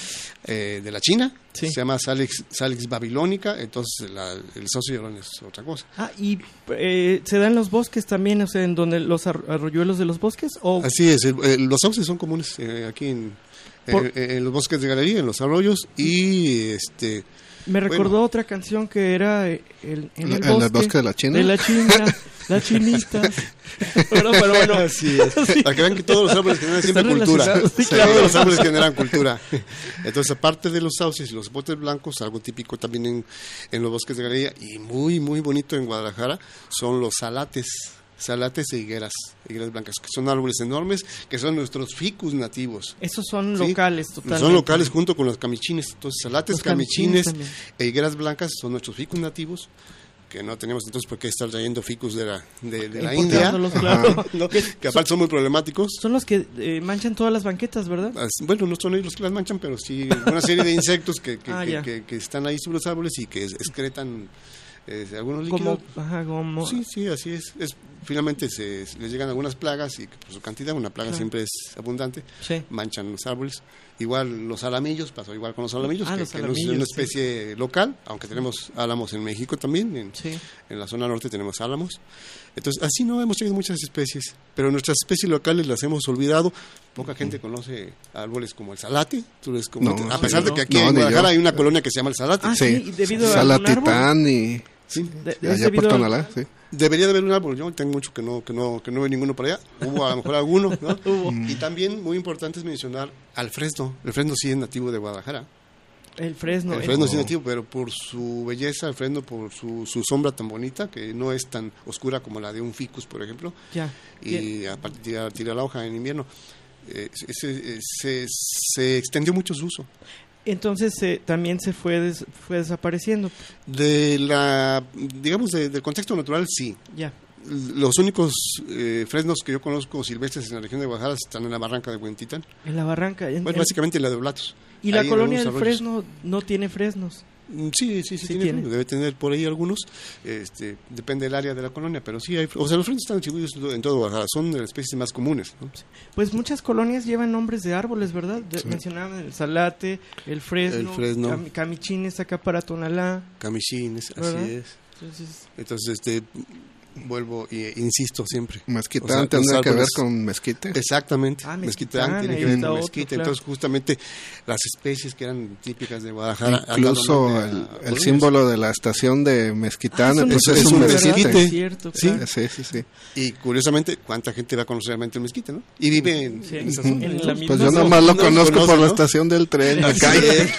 eh, de la China, sí. se llama Salix, Salix babilónica, entonces la, el sauce llorón es otra cosa. Ah, y eh, se da en los bosques también, o sea, en donde los arroyuelos de los bosques, o así es, el, el, los sauces son comunes eh, aquí en, Por... en, en los bosques de galería, en los arroyos y este. Me recordó bueno. otra canción que era el, en el, ¿En bosque, el bosque de la China? De la China, la chinita. Pero, pero bueno, así es. Sí. Para que vean que todos los árboles generan siempre Están cultura. Sí, claro. Todos los árboles generan cultura. Entonces, aparte de los sauces y los zapotes blancos, algo típico también en, en los bosques de galería y muy, muy bonito en Guadalajara, son los salates. Salates e higueras, higueras blancas, que son árboles enormes, que son nuestros ficus nativos. Esos son ¿sí? locales, totalmente. Son locales junto con los camichines. Entonces, salates, los camichines, camichines e higueras blancas son nuestros ficus nativos, que no tenemos entonces por qué estar trayendo ficus de la, de, de la India, claro. ¿no? Que aparte son muy problemáticos. Son los que eh, manchan todas las banquetas, ¿verdad? Bueno, no son ellos los que las manchan, pero sí una serie de insectos que, que, ah, que, ya. que, que están ahí sobre los árboles y que excretan eh, algunos líquidos. Como, ajá, como... Sí, sí, así es. es finalmente se, se les llegan algunas plagas y por su cantidad, una plaga claro. siempre es abundante, sí. manchan los árboles. Igual los alamillos, pasó igual con los alamillos, ah, que, los que alamillos, no es una sí. especie local, aunque tenemos álamos en México también, en, sí. en la zona norte tenemos álamos. Entonces, así no hemos tenido muchas especies, pero nuestras especies locales las hemos olvidado. Poca gente uh-huh. conoce árboles como el salate, tú eres como no, a pesar no. de que aquí no, en Guadalajara hay una colonia que se llama el salate. Ah, sí, sí. Debido Salatitán y... Sí. De, de allá por Tonalá, sí. Debería de haber un árbol, yo tengo mucho que no que no que no veo ninguno por allá, hubo a lo mejor alguno, ¿no? Y también muy importante es mencionar al fresno, el fresno sí es nativo de Guadalajara. El fresno. El fresno es nativo, pero por su belleza, el fresno, por su, su sombra tan bonita, que no es tan oscura como la de un ficus, por ejemplo, ya. y Bien. aparte tira, tira la hoja en invierno, eh, se, se, se extendió mucho su uso. Entonces eh, también se fue des, fue desapareciendo. De la, digamos, de, del contexto natural, sí. Ya. Los únicos eh, fresnos que yo conozco silvestres en la región de Guadalajara están en la barranca de Huentitán. En la barranca. En, bueno, en... básicamente la de Oblatos. ¿Y la colonia del Fresno no tiene fresnos? Sí, sí, sí, sí tiene, tiene. Debe tener por ahí algunos. Este, depende del área de la colonia, pero sí hay. O sea, los fresnos están distribuidos en todo Guadalajara. Son de las especies más comunes, ¿no? Pues muchas colonias llevan nombres de árboles, ¿verdad? De, sí. Mencionaban el salate, el fresno, el fresno. Cam, camichines acá para Tonalá. Camichines, ¿verdad? así es. Entonces, Entonces este. Vuelvo e insisto siempre. Mezquitán, o sea, tendrá que ver con mezquite. Exactamente. Ah, mezquitán, mezquitán tiene que ver con mezquite. Otro, claro. Entonces, justamente las especies que eran típicas de Guadalajara. Incluso el, el símbolo de la estación de Mezquitán, ah, pues es, es, es un mezquite. Es cierto, claro. sí, sí, sí, sí. Y curiosamente, ¿cuánta gente va a conocer realmente el mezquite, no? Y vive en, sí, en esa zona. En la pues yo nomás lo conozco conoce, por ¿no? la estación del tren. La calle.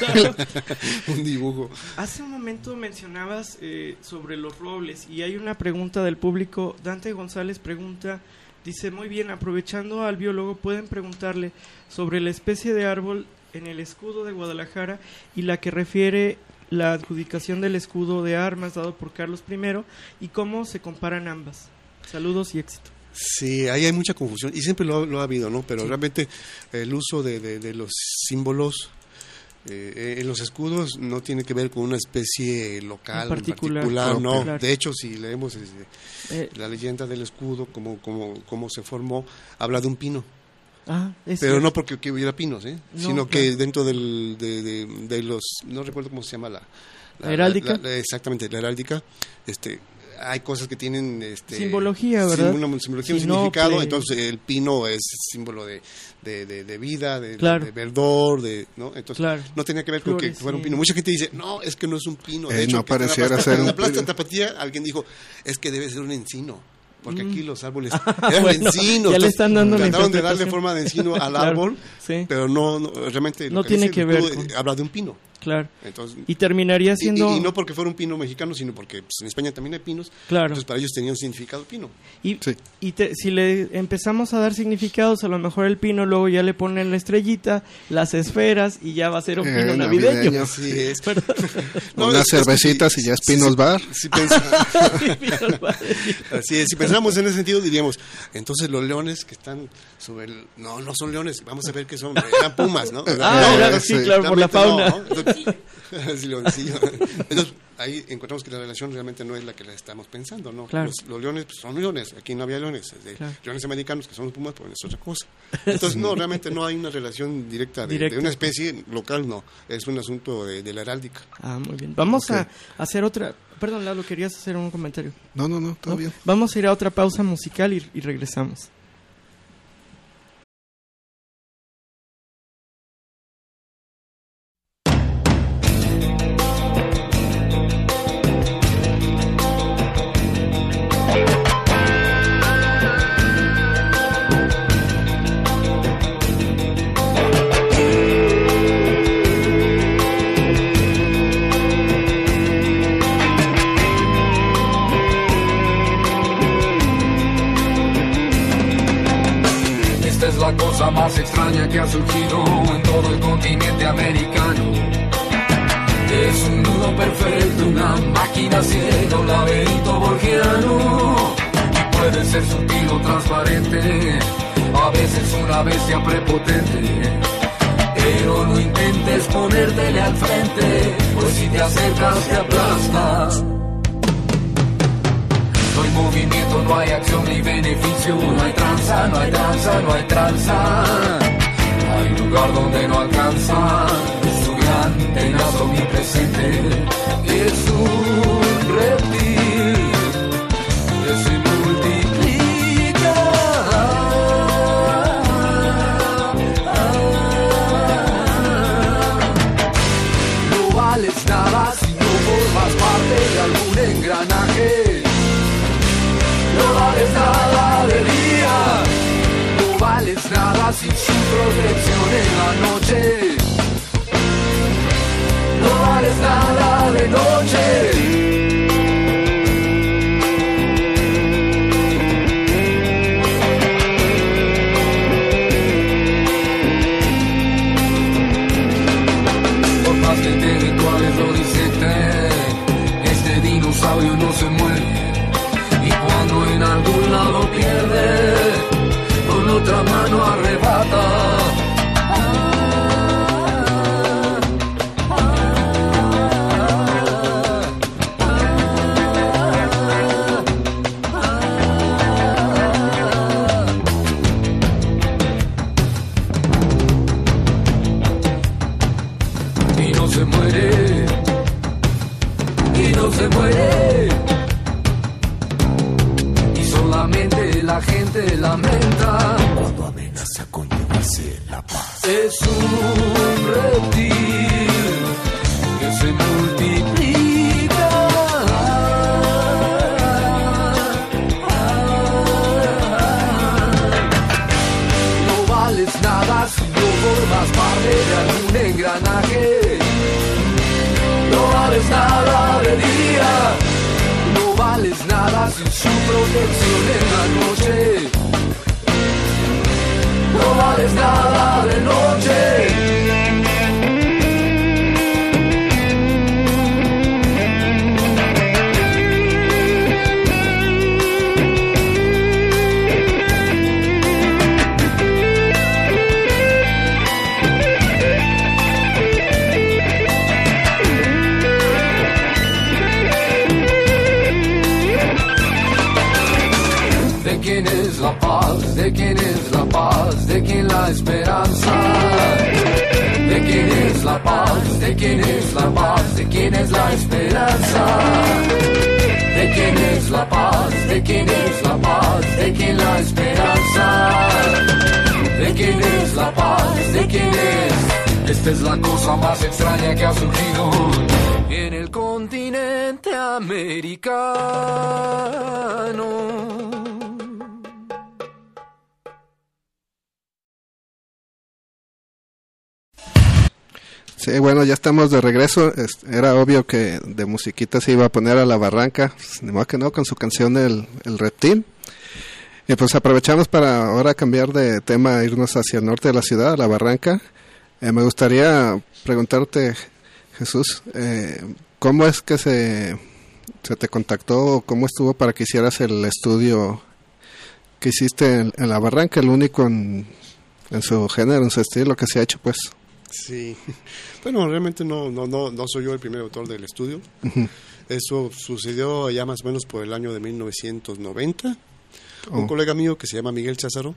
Un dibujo. Hace un momento mencionabas eh, sobre los robles y hay una pregunta del público. Dante González pregunta, dice, muy bien, aprovechando al biólogo, pueden preguntarle sobre la especie de árbol en el escudo de Guadalajara y la que refiere la adjudicación del escudo de armas dado por Carlos primero y cómo se comparan ambas. Saludos y éxito. Sí, ahí hay mucha confusión y siempre lo, lo ha habido, ¿no? Pero sí. realmente el uso de, de, de los símbolos Eh, en los escudos no tiene que ver con una especie local en particular, en particular no. Claro. De hecho, si leemos desde eh. la leyenda del escudo, como, como, como se formó, habla de un pino. Ah, pero cierto. no porque que hubiera pinos, ¿eh? No, sino claro. que dentro del, de, de, de los, no recuerdo cómo se llama la, la, ¿La heráldica. La, la, exactamente, la heráldica, este... hay cosas que tienen este, simbología, ¿verdad? Una simbología, un significado. Entonces el pino es símbolo de, de, de, de vida, de, claro. de verdor, de, ¿no? Entonces claro. no tenía que ver con Flores, que fuera un pino. Mucha gente dice, no, es que no es un pino. De eh, hecho, no pareciera ser en un la plaza Tapatía alguien dijo, es que debe ser un encino. Porque mm. aquí los árboles eran bueno, encinos. Ya le están dando trataron de darle forma de encino al claro. árbol, sí. pero no, no realmente no tiene que ver. Con... Habla de un pino. Claro. Entonces, y terminaría siendo... Y, y, y no porque fuera un pino mexicano, sino porque pues, en España también hay pinos. Claro. Entonces para ellos tenía un significado pino. Y, sí. y te, si le empezamos a dar significados, a lo mejor el pino luego ya le ponen la estrellita, las esferas y ya va a ser un pino eh, navideño. navideño. Así es. no, unas cervecitas y ya es Pinos si, Bar. Si, si pensa, así es, si pensamos en ese sentido diríamos, entonces los leones que están sobre el... No, no son leones, vamos a ver qué son. Eran pumas, ¿no? Ah, no, claro, sí, claro, por la fauna. No, ¿no? Entonces, sí, leoncillo. Entonces, ahí encontramos que la relación realmente no es la que la estamos pensando, ¿no? Claro. Los, los leones pues, son leones, aquí no había leones, de, claro. leones americanos que son los pumas, pues es otra cosa. Entonces, no, realmente no hay una relación directa de, Directa. de una especie local, no, es un asunto de, de la heráldica. Ah, muy bien. Vamos Okay. a hacer otra... Perdón, Lalo, querías hacer un comentario. No, no, no, todo ¿No? bien. Vamos a ir a otra pausa musical y, y regresamos. La cosa más extraña que ha surgido en todo el continente americano. Es un nudo perfecto, una máquina ciega, un laberinto borgiano. Y puede ser sutil o transparente, a veces una bestia prepotente. Pero no intentes ponértele al frente, pues si te acercas te aplastas. No hay movimiento, no hay acción ni beneficio, no hay tranza, no hay tranza, no hay tranza. No hay lugar donde no alcanza su gran tenaz omnipresente. Es un reptil que se multiplica. No vales nada si no formas parte de algún engranaje. No vales nada de día, no vales nada sin su protección en la noche. No vales nada de noche. Por más que intelectuales lo disecten, este dinosaurio no se mueve. Cuando en algún lado pierde, con otra mano arrebata. Y no se muere, y no se muere. Solamente la gente lamenta cuando amenaza con llevarse la paz. Es un reptil que se multiplica. No vales nada si no formas parte de algún engranaje. No vales nada de día. No vales nada sin su protección en la noche. No vales nada de noche. ¿De quién es la paz? ¿De quién es la paz? ¿De quién la esperanza? ¿De quién es la paz? ¿De quién es la paz? ¿De quién es la esperanza? ¿De quién es la paz? ¿De quién es la paz? ¿De quién la esperanza? ¿De quién es la paz? ¿De quién es? Esta es la cosa más extraña que ha surgido en el continente americano. Sí, bueno, ya estamos de regreso. Era obvio que de musiquita se iba a poner a La Barranca, pues, ni modo que no, con su canción El, el Reptil. Y pues aprovechamos para ahora cambiar de tema, irnos hacia el norte de la ciudad, a La Barranca. Eh, me gustaría preguntarte, Jesús, eh, ¿cómo es que se, se te contactó o cómo estuvo para que hicieras el estudio que hiciste en, en La Barranca, el único en, en su género, en su estilo que se ha hecho, pues? Sí, bueno, realmente no, no, no, no soy yo el primer autor del estudio. Uh-huh. Eso sucedió ya más o menos por el año de mil novecientos noventa. Oh. Un colega mío que se llama Miguel Cházaro,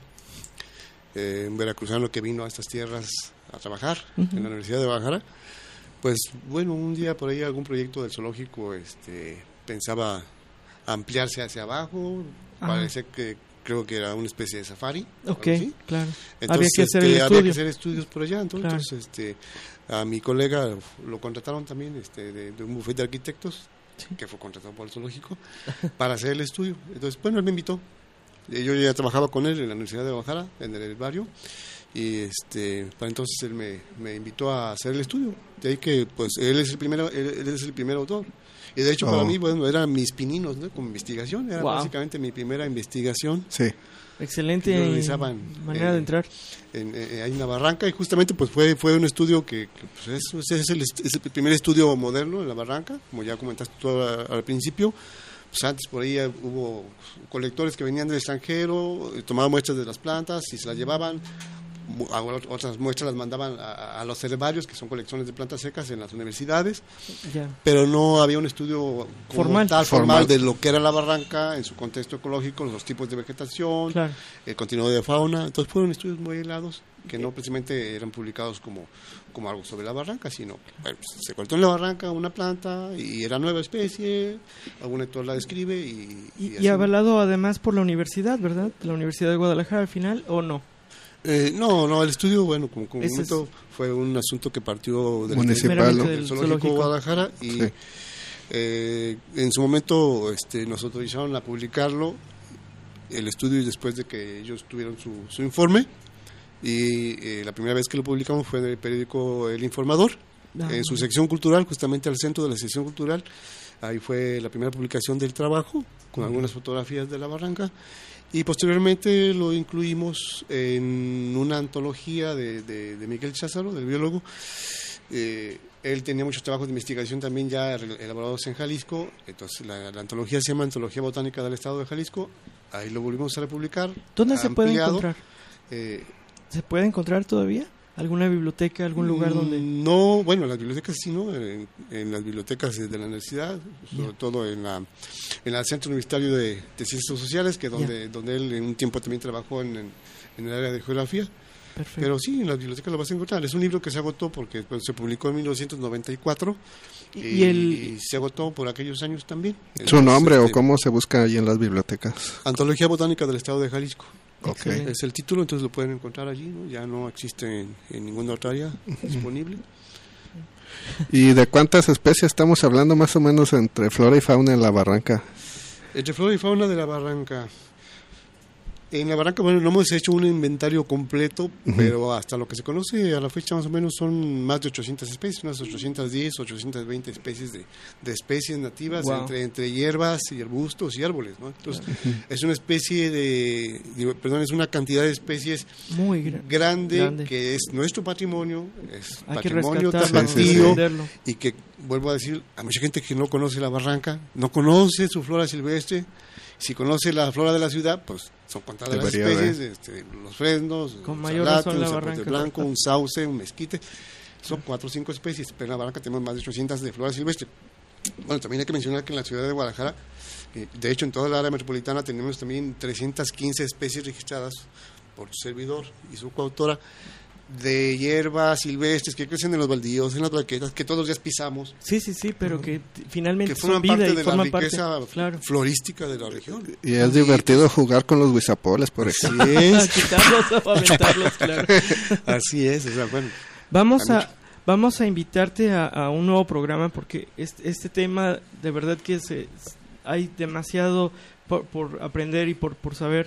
eh, un veracruzano que vino a estas tierras a trabajar uh-huh. en la Universidad de Guadalajara, pues bueno, un día por ahí algún proyecto del zoológico este, pensaba ampliarse hacia abajo, uh-huh. parece que creo que era una especie de safari. Ok, claro. Entonces, había que hacer este, el había estudio. que hacer estudios por allá. Entonces, Claro. este, a mi colega lo contrataron también este, de, de un bufete de arquitectos, sí. que fue contratado por el zoológico, para hacer el estudio. Entonces, bueno, él me invitó. Yo ya trabajaba con él en la Universidad de Guadalajara, en el barrio, y este, para entonces él me, me invitó a hacer el estudio. De ahí que, pues, él es el primer, él, él es el primer autor. Y de hecho, oh. para mí, bueno, eran mis pininos, ¿no? Como investigación, era wow. básicamente mi primera investigación. Sí. Excelente manera de entrar. En, en, en una barranca, y justamente pues fue fue un estudio que, que pues es, es, el, es el primer estudio moderno en la barranca, como ya comentaste tú al, al principio. Pues antes por ahí hubo colectores que venían del extranjero, tomaban muestras de las plantas y se las llevaban. Otras muestras las mandaban a, a los herbarios, que son colecciones de plantas secas en las universidades, ya. pero no había un estudio formal. Tal, formal, formal de lo que era la barranca en su contexto ecológico, los tipos de vegetación, claro. el continuo de fauna. Entonces fueron estudios muy aislados que no precisamente eran publicados como, como algo sobre la barranca, sino bueno, pues, se cortó en la barranca una planta y era nueva especie, algún lector la describe y... Y, y, y avalado además por la universidad, ¿verdad? La Universidad de Guadalajara al final, ¿o no? Eh, no, no, el estudio, bueno, como, como momento, es... fue un asunto que partió del, municipal, del, del zoológico de Guadalajara y sí. eh, en su momento este, nos autorizaron a publicarlo, el estudio, y después de que ellos tuvieron su, su informe, y eh, la primera vez que lo publicamos fue en el periódico El Informador, no. en su sección cultural, justamente al centro de la sección cultural. Ahí fue la primera publicación del trabajo, con algunas fotografías de la barranca. Y posteriormente lo incluimos en una antología de, de, de Miguel Cházaro, del biólogo. Eh, él tenía muchos trabajos de investigación también ya elaborados en Jalisco. Entonces la, la antología se llama Antología Botánica del Estado de Jalisco. Ahí lo volvimos a republicar. ¿Dónde se puede encontrar? Eh, ¿Se puede encontrar todavía? ¿Alguna biblioteca, algún lugar donde...? No, bueno, las bibliotecas sí, ¿no? En, en las bibliotecas de la universidad, sobre yeah. todo en la en el Centro Universitario de, de Ciencias Sociales, que donde yeah. donde él en un tiempo también trabajó en, en, en el área de geografía. Perfecto. Pero sí, en las bibliotecas lo vas a encontrar. Es un libro que se agotó porque pues, se publicó en mil novecientos noventa y cuatro y, y, el... y se agotó por aquellos años también. ¿Su Entonces, nombre este, o cómo se busca allí en las bibliotecas? Antología Botánica del Estado de Jalisco. Okay. Es el título, entonces lo pueden encontrar allí, ¿no? Ya no existe en, en ninguna otra área disponible. ¿Y de cuántas especies estamos hablando más o menos entre flora y fauna en la barranca? Entre flora y fauna de la barranca. En la barranca, bueno, no hemos hecho un inventario completo, uh-huh. pero hasta lo que se conoce a la fecha más o menos son más de ochocientas especies, unas ochocientas diez, ochocientas veinte especies de, de especies nativas, wow. entre, entre hierbas y arbustos y árboles, ¿no? Entonces, uh-huh. es una especie de, digo, perdón, es una cantidad de especies muy gra- grande, grande que es nuestro patrimonio, es Hay patrimonio tapatío, sí, sí, sí. y que, vuelvo a decir, a mucha gente que no conoce la barranca, no conoce su flora silvestre. Si conoce la flora de la ciudad, pues son contadas las especies, este, los fresnos, con un mayor salate, razón un la zapote barranca, blanco, un sauce, un mezquite. Son cuatro o cinco especies, pero en la barranca tenemos más de ochocientas de flora silvestre. Bueno, también hay que mencionar que en la ciudad de Guadalajara, eh, de hecho en toda la área metropolitana tenemos también trescientas quince especies registradas por su servidor y su coautora, de hierbas silvestres que crecen en los baldíos, en las banquetas, que todos los días pisamos. Sí, sí, sí, pero que t- finalmente que forman son vida parte y de forman la riqueza parte, claro. florística de la región. Y es divertido jugar con los guisapoles, por ejemplo. Así es. Quitarlos o aventarlos, claro. Así es, o sea, bueno. Vamos a, vamos a invitarte a, a un nuevo programa porque este, este tema, de verdad que se, hay demasiado por, por aprender y por, por saber.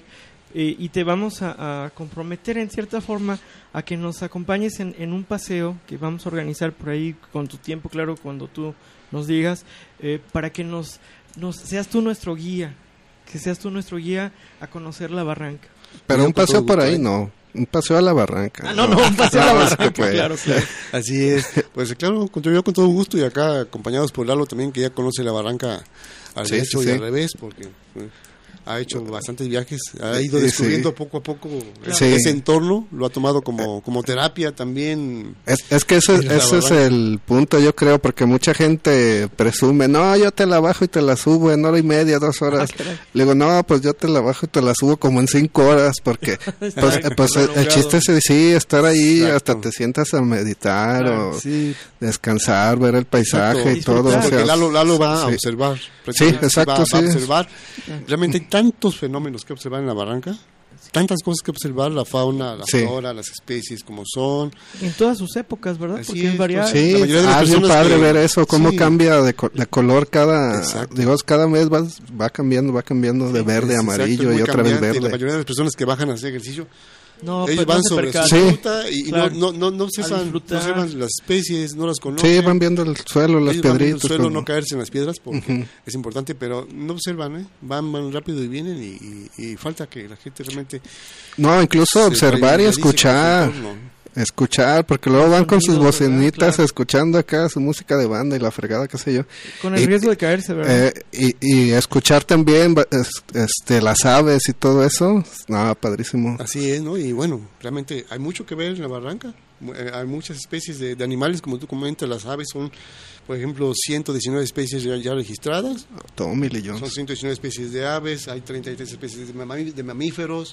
eh, y te vamos a, a comprometer en cierta forma a que nos acompañes en, en un paseo que vamos a organizar por ahí con tu tiempo, claro, cuando tú nos digas, eh, para que nos, nos seas tú nuestro guía, que seas tú nuestro guía a conocer la barranca. Pero un paseo por ahí no, un paseo a la barranca. Ah, no, no, un paseo a la No, es barranca, que pues, claro, claro. Así es. Pues claro, con- yo con todo gusto y acá acompañados por Lalo también, que ya conoce la barranca al Sí, derecho sí, y sí. al revés, porque eh, ha hecho bastantes viajes, ha ido Sí, descubriendo sí. poco a poco Sí. ese entorno, lo ha tomado como, como terapia también. Es, es que ese, Es la ese es barranca. el punto, yo creo, porque mucha gente presume, no, yo te la bajo y te la subo en hora y media, dos horas. Ah, caray. Le digo, no, pues yo te la bajo y te la subo como en cinco horas, porque pues, Está pues el, el prolongado. chiste es sí, estar ahí, Exacto. hasta te sientas a meditar Claro, o Sí, descansar, ver el paisaje exacto. y todo. Disfrutar. o sea, Porque Lalo, Lalo va a sí. observar. Sí, exacto, va, va a sí. observar. Realmente hay tantos fenómenos que observar en la barranca, tantas cosas que observar, la fauna, la Sí. flora, las especies como son. En todas sus épocas, ¿verdad? Así Porque es es, variable. pues, Sí, La mayoría de las ah, es bien personas padre que- ver eso, cómo sí. cambia de, co- de color cada, Exacto. digamos, cada mes va, va cambiando, va cambiando de verde a Es exacto, amarillo es muy y otra vez cambiante. La verde. mayoría de las personas que bajan a hacer ejercicio, No, ellos pues van no se sobre su percatan. Sí. ruta y, y Claro. no, no, no, no observan, no disfrutar. observan las especies, no las conocen. Sí, van viendo el suelo, las Ellos van viendo piedritas. el suelo, pues, no caerse en las piedras porque Ujú. es importante, pero no observan, ¿eh? van, van rápido y vienen y, y- y falta que la gente realmente No, incluso se observar y familiarice con su escuchar, entorno. escuchar, porque luego van con sus Sonidos, ¿verdad? bocinitas Claro. escuchando acá su música de banda y la fregada, qué sé yo. Con el Y- riesgo de caerse, ¿verdad? Eh, y, y escuchar también va- es- este las aves y todo eso, no, padrísimo. Así es, ¿no? Y bueno, realmente hay mucho que ver en la barranca. Mu- eh, Hay muchas especies de, de animales, como tú comentas, las aves son, por ejemplo, ciento diecinueve especies ya, ya registradas. Todo milillón. Son ciento diecinueve especies de aves, hay treinta y tres especies de, mamí- de mamíferos,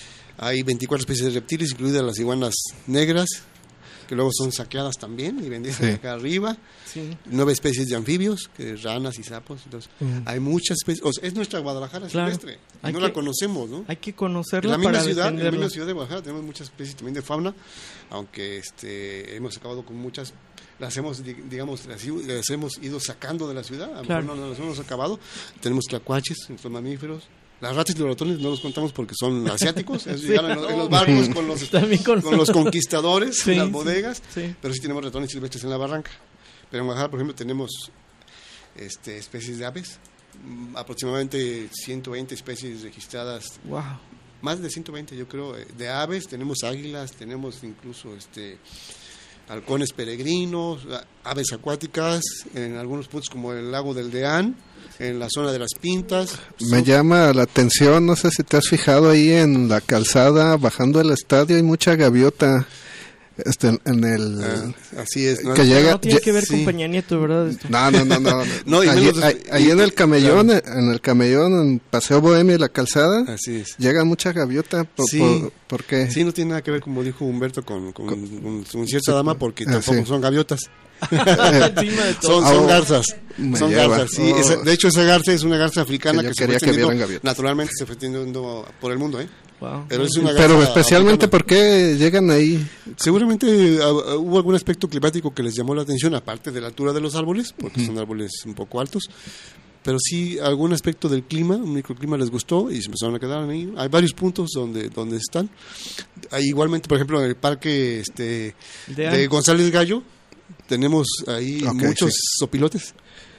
hay veinticuatro especies de reptiles, incluidas las iguanas negras, que luego son saqueadas también y vendidas Sí. acá arriba. Sí. Nueve especies de anfibios, que es ranas y sapos. Entonces, Mm. hay muchas especies. O sea, es nuestra Guadalajara Claro. silvestre. Hay No que- la conocemos, ¿no? Hay que En conocerla la misma para ciudad, en la defenderla. misma ciudad de Guadalajara tenemos muchas especies también de fauna, aunque este hemos acabado con muchas, las hemos di- digamos las, i- las hemos ido sacando de la ciudad, a lo Claro. mejor no, no las hemos acabado. Tenemos tlacuaches, son mamíferos. Las ratas y los ratones no los contamos porque son asiáticos, esos Sí. llegaron en, los, en los barcos con los, También con- con los conquistadores, Sí, en las sí, bodegas, sí. pero sí tenemos ratones silvestres en la barranca. Pero en Guadalajara, por ejemplo, tenemos este, especies de aves, mm, aproximadamente ciento veinte especies registradas, Wow. más de ciento veinte yo creo, eh, de aves, tenemos águilas, tenemos incluso este halcones peregrinos, a- aves acuáticas, en algunos puntos como el lago del Deán, en la zona de las Pintas. Me Son- llama la atención, no sé si te has fijado ahí en la calzada bajando el estadio, hay mucha gaviota este, en el... Ah, así es, ¿no? que llega- No tiene lle- que ver sí. con Peña Nieto, ¿verdad? Esto? No, no, no, no. No, y ahí, menos- ahí- ahí en el camellón, en el camellón, en Paseo Bohemio y la calzada, Así es. llega mucha gaviota. ¿Por, Sí. por, por qué? Sí, no tiene nada que ver, como dijo Humberto, con, con, con- con cierta dama, porque Ah, tampoco sí. son gaviotas. Encima de todo. Son, Ah, son oh, garzas. me Son lleva. garzas, sí. Oh. Esa- de hecho, esa garza es una garza africana Que yo que, se fue quería que extendiendo, vieran gaviotas. naturalmente se fue extendiendo por el mundo, ¿eh? Wow. Pero es una Pero garza especialmente, africana. ¿por qué llegan ahí? Seguramente ah, ah, hubo algún aspecto climático que les llamó la atención, aparte de la altura de los árboles, porque son árboles un poco altos. Pero sí, algún aspecto del clima, un microclima les gustó y se empezaron a quedar ahí. Hay varios puntos donde, donde están. Hay igualmente, por ejemplo, en el parque este, De de González Gallo, tenemos ahí Ok, muchos sí. sopilotes,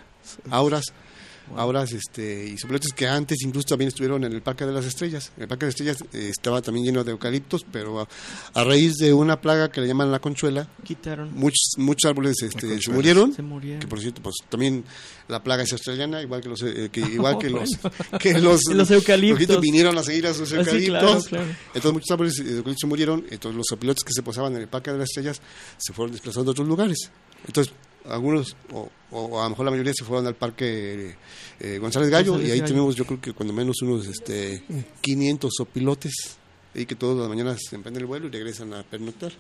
auras, auras este, y sopilotes que antes incluso también estuvieron en el Parque de las Estrellas. El Parque de las Estrellas eh, estaba también lleno de eucaliptos, pero a, a raíz de una plaga que le llaman la conchuela, Quitaron. muchos muchos árboles este, se conchuelas. murieron. Se murieron. Que por cierto, pues también la plaga es australiana, igual que los eh, que, igual que Bueno. los que los, Y los eucaliptos. eucaliptos vinieron a seguir a sus Ah, sí, eucaliptos. claro, claro. Entonces muchos árboles de eucaliptos se murieron, entonces los sopilotes que se posaban en el Parque de las Estrellas se fueron desplazando a otros lugares. Entonces algunos o, o a lo mejor la mayoría se fueron al Parque eh, González Gallo González y ahí Gallo. tenemos yo creo que cuando menos unos este quinientos sopilotes y que todas las mañanas se emprenden el vuelo y regresan a pernoctar.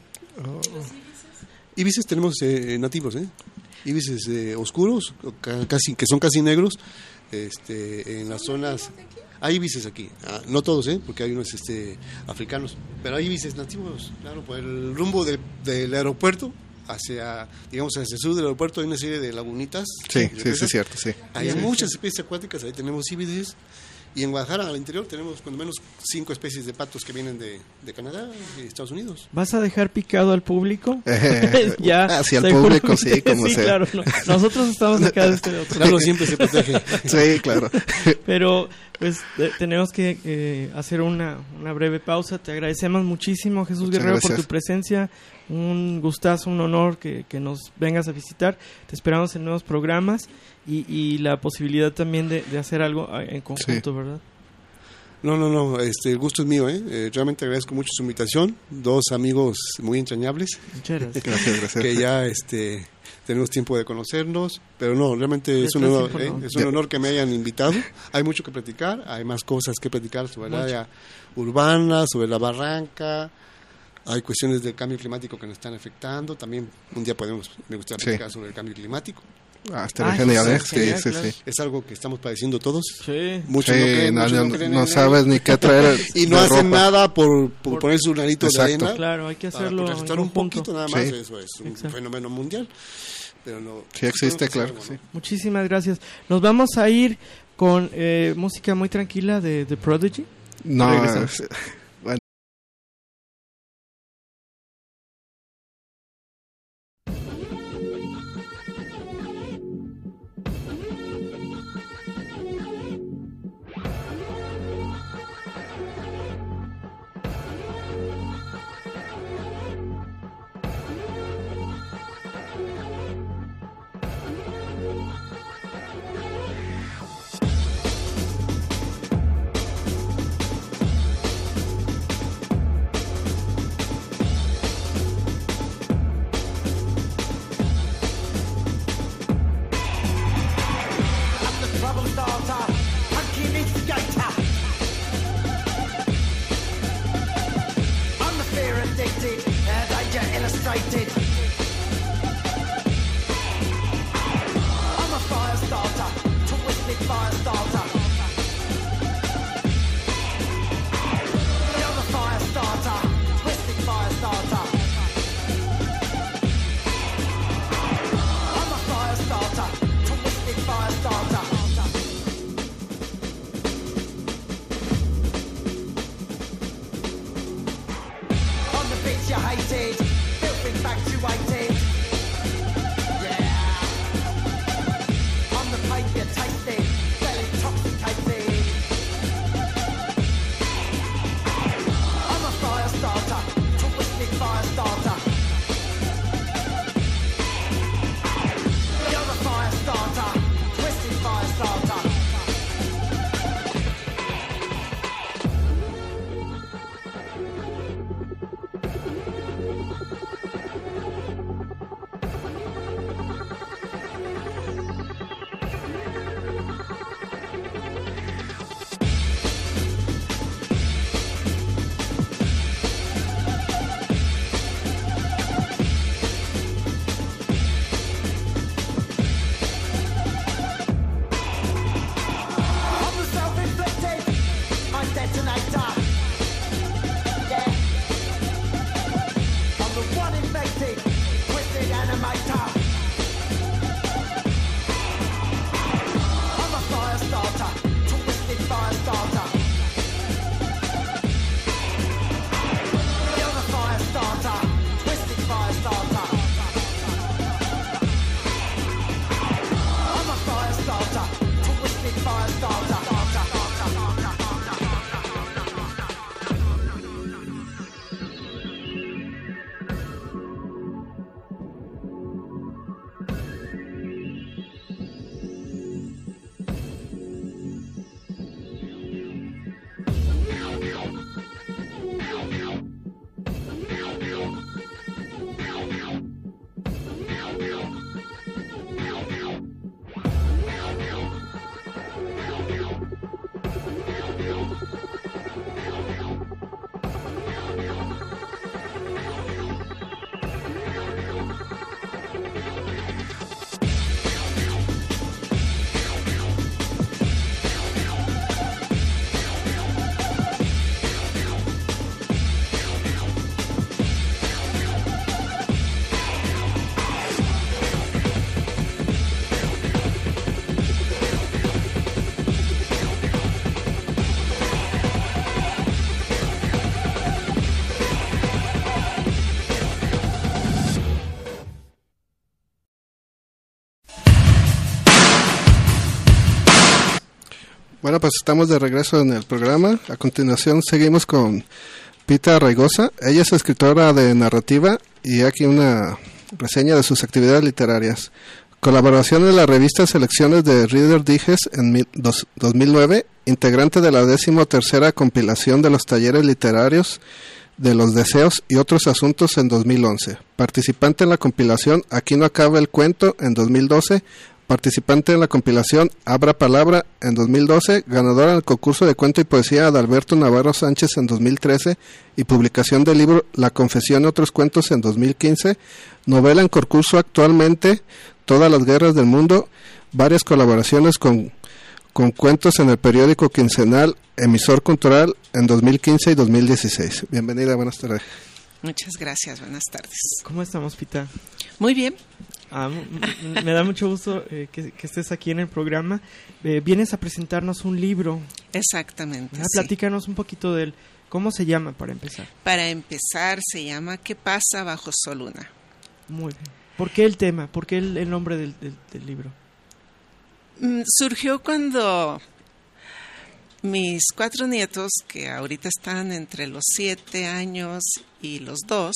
Ibises tenemos eh, nativos, ¿eh? Ibises eh, oscuros, ca- casi que son casi negros, este, en las zonas. Hay ibises aquí, ah, no todos, ¿eh? Porque hay unos este, africanos, pero hay ibises nativos, claro, por el rumbo del, del aeropuerto hacia, digamos, hacia el sur del aeropuerto hay una serie de lagunitas. Sí, de sí, sí, presas. es cierto, sí. Hay Sí, muchas especies acuáticas, ahí tenemos íbides Y en Guadalajara, al interior, tenemos cuando menos cinco especies de patos que vienen de, de Canadá y Estados Unidos. ¿Vas a dejar picado al público? Eh, ya, hacia el seguro. público, sí, como sí, sea. claro. No. Nosotros estamos acá de este otro. Lalo siempre se protege. Sí, claro. Pero pues de- tenemos que eh, hacer una, una breve pausa. Te agradecemos muchísimo, Jesús Muchas Guerrero, por gracias. tu presencia. Un gustazo, un honor que, que nos vengas a visitar. Te esperamos en nuevos programas y, y la posibilidad también de, de hacer algo eh, en conjunto, ¿verdad? No, no, no, este, el gusto es mío, ¿eh? Eh, realmente agradezco mucho su invitación. Dos amigos muy entrañables Muchas gracias. Gracias, gracias. que ya este, tenemos tiempo de conocernos, pero no, realmente es un, Detrás honor, tiempo, ¿eh? no. Es un honor que me hayan invitado. Hay mucho que platicar, hay más cosas que platicar sobre la área urbana, sobre la barranca. Hay cuestiones del cambio climático que nos están afectando. También un día podemos, me gustaría Sí. platicar sobre el cambio climático. Ah, estaría Ah, genial, sí, ¿eh? sí, Sí, genial, sí, claro. sí. Es algo que estamos padeciendo todos. Sí. Muchos Sí, no creen, no, muchos no- no creen no en sabes ello. ni qué traer. Y no de hacen ropa. nada por, por Por- poner su granito de Exacto. arena. Claro, hay que Para hacerlo en contrarrestar un conjunto. poquito nada más. Sí. Eso es un Exacto. fenómeno mundial. Pero no, Sí existe, tenemos que claro. hacer Sí. algo, ¿no? Muchísimas gracias. Nos vamos a ir con eh, música muy tranquila de The Prodigy. No, Regresamos. es- bueno. Thank Bueno, pues estamos de regreso en el programa. A continuación seguimos con Pita Raigosa. Ella es escritora de narrativa y aquí una reseña de sus actividades literarias. Colaboración en la revista Selecciones de Reader Digest en mil, dos, dos mil nueve, integrante de la decimotercera compilación de los talleres literarios de los deseos y otros asuntos en dos mil once. Participante en la compilación Aquí no acaba el cuento en dos mil doce. Participante en la compilación Abra Palabra en dos mil doce, ganadora del concurso de cuento y poesía Adalberto Navarro Sánchez en dos mil trece y publicación del libro La Confesión y otros cuentos en dos mil quince, novela en concurso actualmente Todas las guerras del mundo, varias colaboraciones con, con cuentos en el periódico quincenal Emisor Cultural en dos mil quince y dos mil dieciséis. Bienvenida, buenas tardes. Muchas gracias, buenas tardes. ¿Cómo estamos, Pita? Muy bien. Ah, m- me da mucho gusto eh, que, que estés aquí en el programa. Eh, vienes a presentarnos un libro. Exactamente. Ah, sí. Platícanos un poquito de él. ¿Cómo se llama para empezar? Para empezar, se llama ¿Qué pasa bajo Soluna? Muy bien. ¿Por qué el tema? ¿Por qué el, el nombre del, del, del libro? Mm, surgió cuando mis cuatro nietos, que ahorita están entre los siete años y los dos,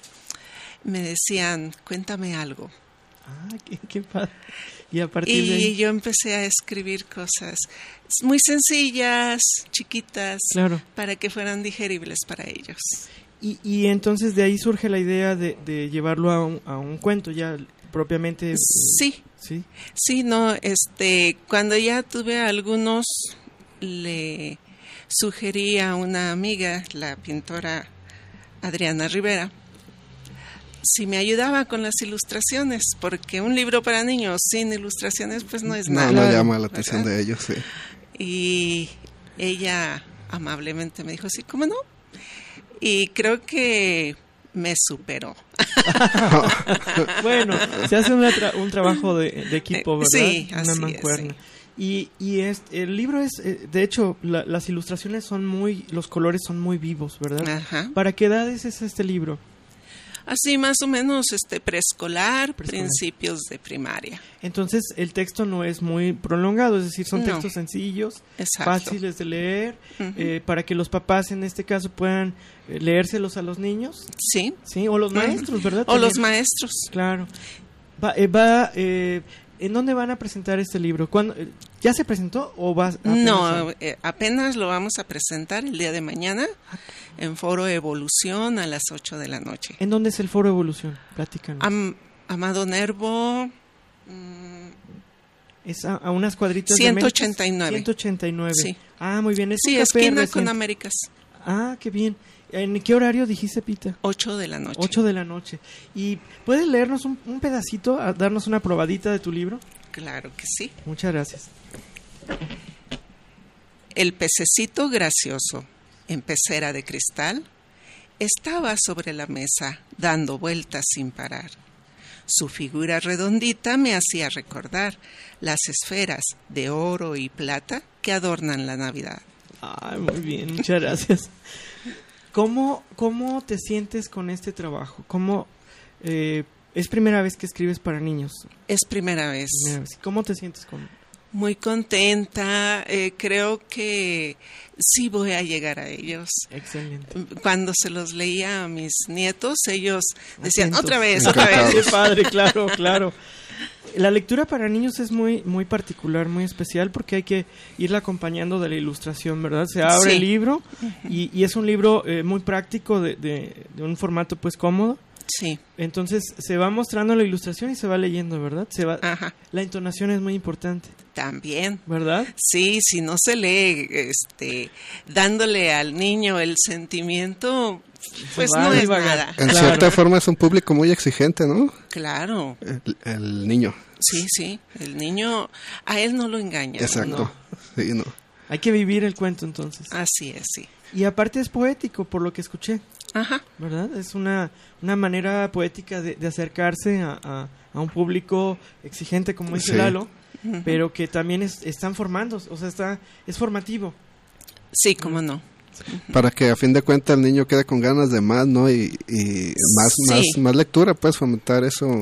me decían, cuéntame algo. Ah, qué, qué padre. Y a partir Y de ahí... yo empecé a escribir cosas muy sencillas, chiquitas, Claro. para que fueran digeribles para ellos. Y, y entonces de ahí surge la idea de, de llevarlo a un, a un cuento ya propiamente. Sí, Sí. sí, no, este, cuando ya tuve algunos, le sugerí a una amiga, la pintora Adriana Rivera, si me ayudaba con las ilustraciones, porque un libro para niños sin ilustraciones pues no es No, nada. no llama la atención ¿verdad? de ellos, sí. Y ella amablemente me dijo, sí, ¿cómo no? Y creo que me superó. Bueno, se hace una tra- un trabajo de, de equipo, ¿verdad? Sí, Una así es, mancuerna. sí. Y, y es, el libro es, eh, de hecho, la- las ilustraciones son muy, los colores son muy vivos, ¿verdad? Ajá. ¿Para qué edades es este libro? Así más o menos este preescolar, Preescolar. principios de primaria. Entonces, el texto no es muy prolongado, es decir, son No. textos sencillos, Exacto. fáciles de leer, Ujú. eh, para que los papás, en este caso, puedan eh, leérselos a los niños, Sí. ¿sí? O los maestros, ¿verdad? O los También. maestros. Claro. Va, eh, va eh, ¿en dónde van a presentar este libro? ¿Cuándo, eh, ¿Ya se presentó o va apenas No, a- eh, apenas lo vamos a presentar el día de mañana en Foro Evolución a las ocho de la noche. ¿En dónde es el Foro Evolución? Platícanos. Am- Amado Nervo, mm, Es a, a unas cuadritas ciento de ochenta y nueve. ciento ochenta y nueve. Sí. Ah, muy bien. Es sí, un café esquina reciente. con Américas, Ah, qué bien. ¿En qué horario dijiste, Pita? ocho de la noche. Ocho de la noche. ¿Y puedes leernos un, un pedacito, a darnos una probadita de tu libro? Claro que sí. Muchas gracias. El pececito gracioso, en pecera de cristal, estaba sobre la mesa, dando vueltas sin parar. Su figura redondita me hacía recordar las esferas de oro y plata que adornan la Navidad. Ay, muy bien, muchas gracias. ¿Cómo, cómo te sientes con este trabajo? ¿Cómo, eh, es primera vez que escribes para niños? Es primera vez. Primera vez. ¿Cómo te sientes con...? Muy contenta, eh, creo que sí voy a llegar a ellos. Excelente. Cuando se los leía a mis nietos, ellos decían, Atentos. otra vez, otra Encantados. vez. Qué padre, claro, claro. La lectura para niños es muy muy particular, muy especial, porque hay que irla acompañando de la ilustración, ¿verdad? Se abre Sí. el libro y, y es un libro eh, muy práctico, de, de, de un formato pues cómodo. Sí, Entonces se va mostrando la ilustración y se va leyendo, ¿verdad? Se va, ajá, la entonación es muy importante, también. ¿verdad? Sí, si no se lee, este, dándole al niño el sentimiento, pues va no a es divagar. nada. En Claro. cierta forma es un público muy exigente, ¿no? Claro, El, el niño. sí, sí, el niño, a él no lo engaña. Exacto. ¿no? Sí, no. Hay que vivir el cuento entonces. Así es, sí. Y aparte es poético, por lo que escuché, Ajá, ¿verdad? Es una, una manera poética de, de acercarse a, a, a un público exigente, como dice Sí. Lalo, ujú. pero que también es, están formando, o sea, está es formativo. Sí, cómo no. Para que a fin de cuentas el niño quede con ganas de más, ¿no? Y, y más, Sí. más, más lectura, pues fomentar eso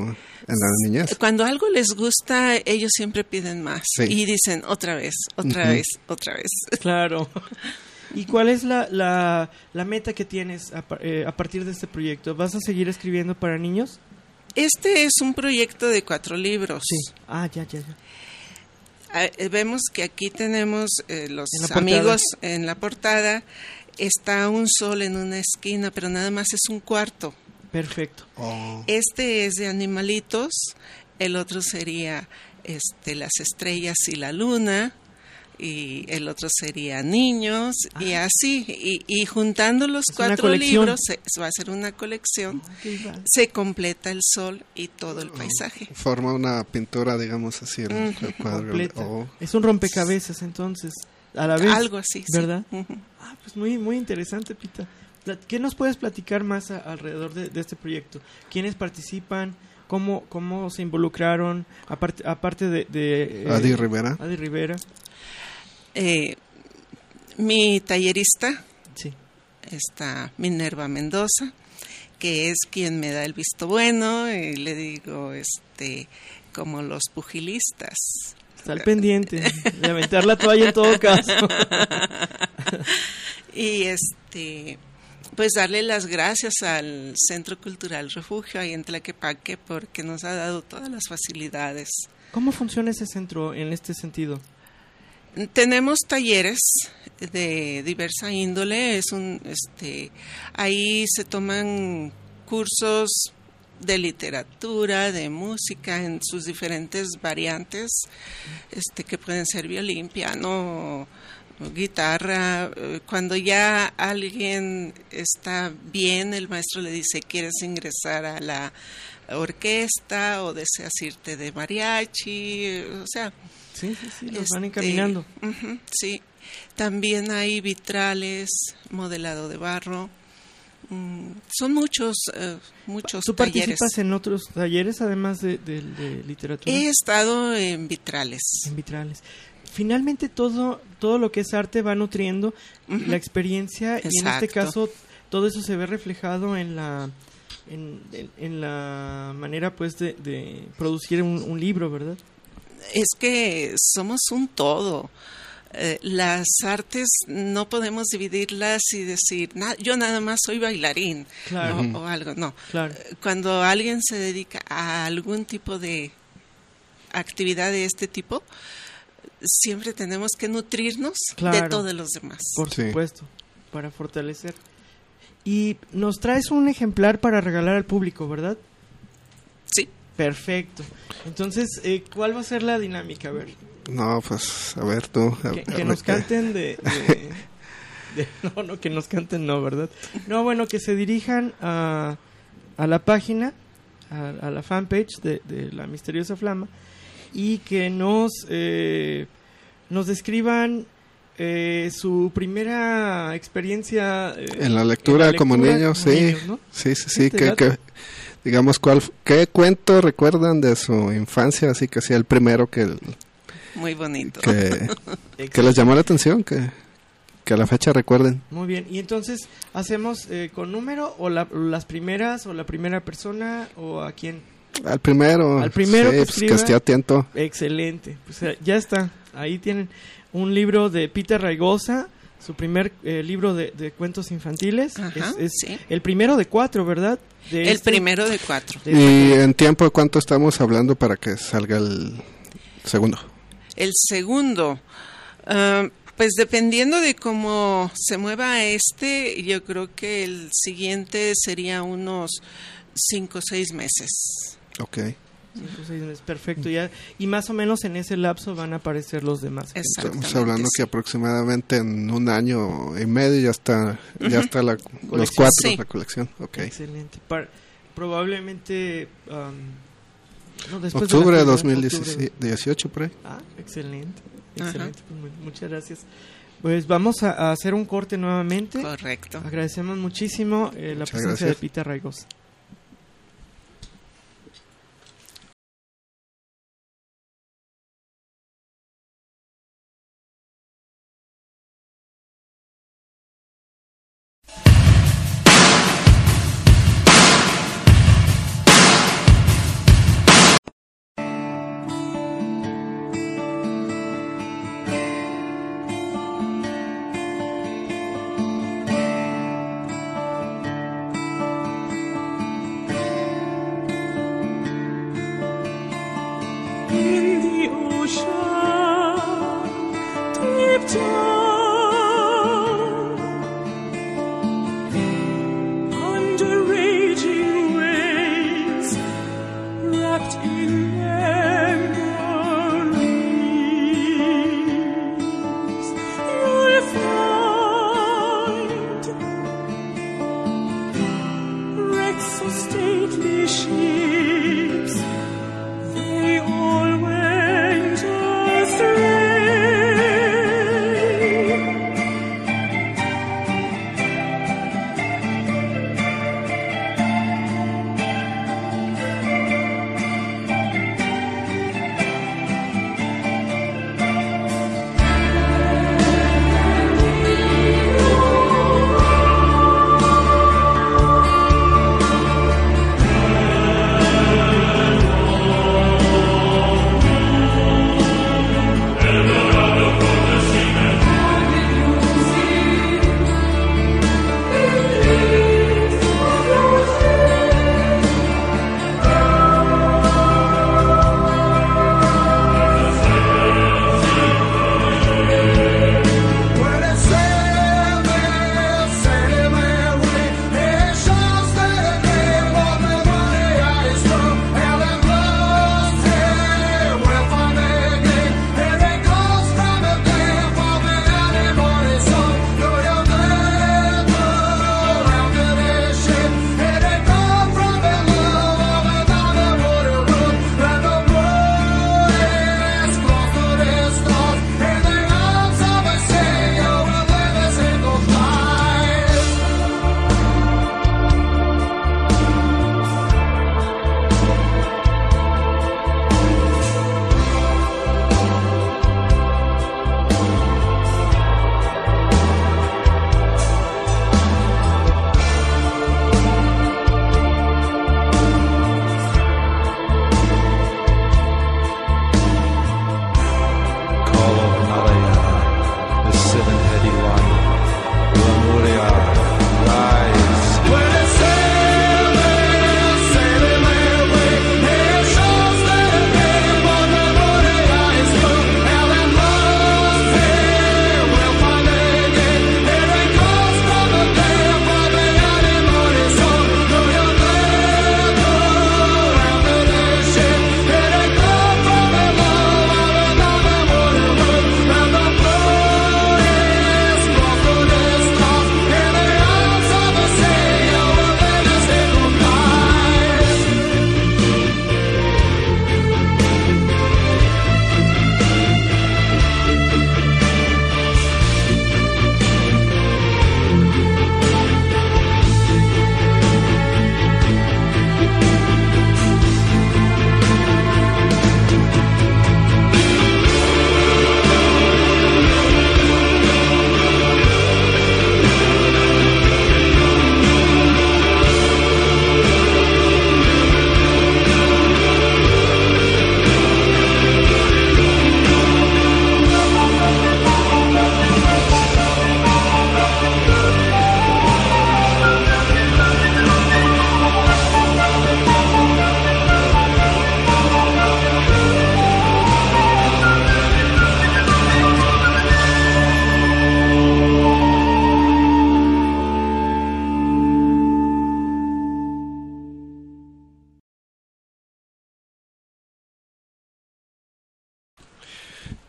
en la niñez. Cuando algo les gusta, ellos siempre piden más. Sí. Y dicen otra vez, otra Ujú. vez, otra vez. Claro. ¿Y cuál es la, la, la meta que tienes a, par- eh, a partir de este proyecto? ¿Vas a seguir escribiendo para niños? Este es un proyecto de cuatro libros. Ah, ya, ya, ya. Ah, eh, Vemos que aquí tenemos eh, los En la portada. amigos en la portada. Está un sol en una esquina, pero nada más es un cuarto. Perfecto. Oh, Este es de animalitos, el otro sería este, las estrellas y la luna, y el otro sería niños, y así, y, y juntando los Es una cuatro colección. libros, se, se va a hacer una colección, se completa el sol y todo el paisaje. forma una pintura, digamos así, el, el cuadro. Completa. Oh, Es un rompecabezas, entonces, a la vez. Algo así, sí. ¿Verdad? Ujú. Ah, pues muy, muy interesante, Pita. Pla- ¿Qué nos puedes platicar más a- alrededor de, de este proyecto? ¿Quiénes participan? ¿Cómo, cómo se involucraron? Aparte, aparte de... de eh, Adi Rivera. Adi Rivera. Eh, mi tallerista Sí. está Minerva Mendoza, que es quien me da el visto bueno, y le digo, este, como los pugilistas. Está al pendiente de aventar la toalla en todo caso. Y este, pues darle las gracias al Centro Cultural Refugio ahí en Tlaquepaque porque nos ha dado todas las facilidades. ¿Cómo funciona ese centro en este sentido? Tenemos talleres de diversa índole, es un este ahí se toman cursos de literatura, de música en sus diferentes variantes, este que pueden ser violín, piano, guitarra. Cuando ya alguien está bien, el maestro le dice, ¿quieres ingresar a la orquesta o deseas irte de mariachi? O sea, Sí, sí, sí, los van este, encaminando. ujú, sí. También hay vitrales, modelado de barro. Mm, son muchos, eh, muchos ¿Tú talleres. participas en otros talleres además de, de- de literatura? He estado en vitrales. En vitrales. Finalmente todo, todo lo que es arte va nutriendo Ujú. la experiencia y en este Exacto. caso todo eso se ve reflejado en la en, en- en la manera pues de, de producir un, un libro, ¿verdad? Es que somos un todo. Eh, las artes no podemos dividirlas y decir, "Na- yo nada más soy bailarín", Claro. o, o algo, no. Claro. Cuando alguien se dedica a algún tipo de actividad de este tipo, siempre tenemos que nutrirnos Claro. de todos los demás. Por Sí. supuesto, para fortalecer. Y nos traes un ejemplar para regalar al público, ¿verdad? Sí. Perfecto. Entonces, eh, ¿cuál va a ser la dinámica? A ver, No, pues, a ver tú. a- que, a que ver nos qué- canten de, de- de- No, no, que nos canten no, ¿verdad? No, bueno, que se dirijan a, a la página, a, a la fanpage de, de La Misteriosa Flama y que nos, eh, nos describan eh, su primera experiencia eh, En la lectura, como lectura niños, como sí. niños, ¿no? Sí, sí, Sí, sí. te Que, late. que- digamos, ¿cuál, ¿qué cuento recuerdan de su infancia? Así que sea el primero que, Muy bonito. que, que les llamó la atención, que, que a la fecha recuerden. Muy bien, y entonces, ¿hacemos eh, con número o la- las primeras o la primera persona o a quién? Al primero. Al primero sí, que pues, escriba. que esté atento. Excelente, pues eh, ya está, ahí tienen un libro de Peter Raigosa, su primer eh, libro de, de cuentos infantiles, Ajá, es, es sí. el primero de cuatro, ¿verdad? De El este- primero de cuatro. de- ¿Y en tiempo de cuánto estamos hablando para que salga el segundo? El segundo, ah, pues dependiendo de cómo se mueva este, yo creo que el siguiente sería unos cinco o seis meses. Ok. cinco, seis meses, perfecto, ya, y más o menos en ese lapso van a aparecer los demás. Exactamente. Estamos hablando que sí. aproximadamente en un año y medio ya está, ya está la, los Colección. cuatro, Sí. la colección. Ok. Excelente. Par- probablemente um, no, después de Octubre la de feria, dos mil octubre. dieciocho, por ahí. Ah, excelente, Ajá. excelente. Pues, mu- muchas gracias. Pues vamos a, a hacer un corte nuevamente. Correcto. Agradecemos muchísimo eh, la Muchas presencia gracias. de Peter Raigosa.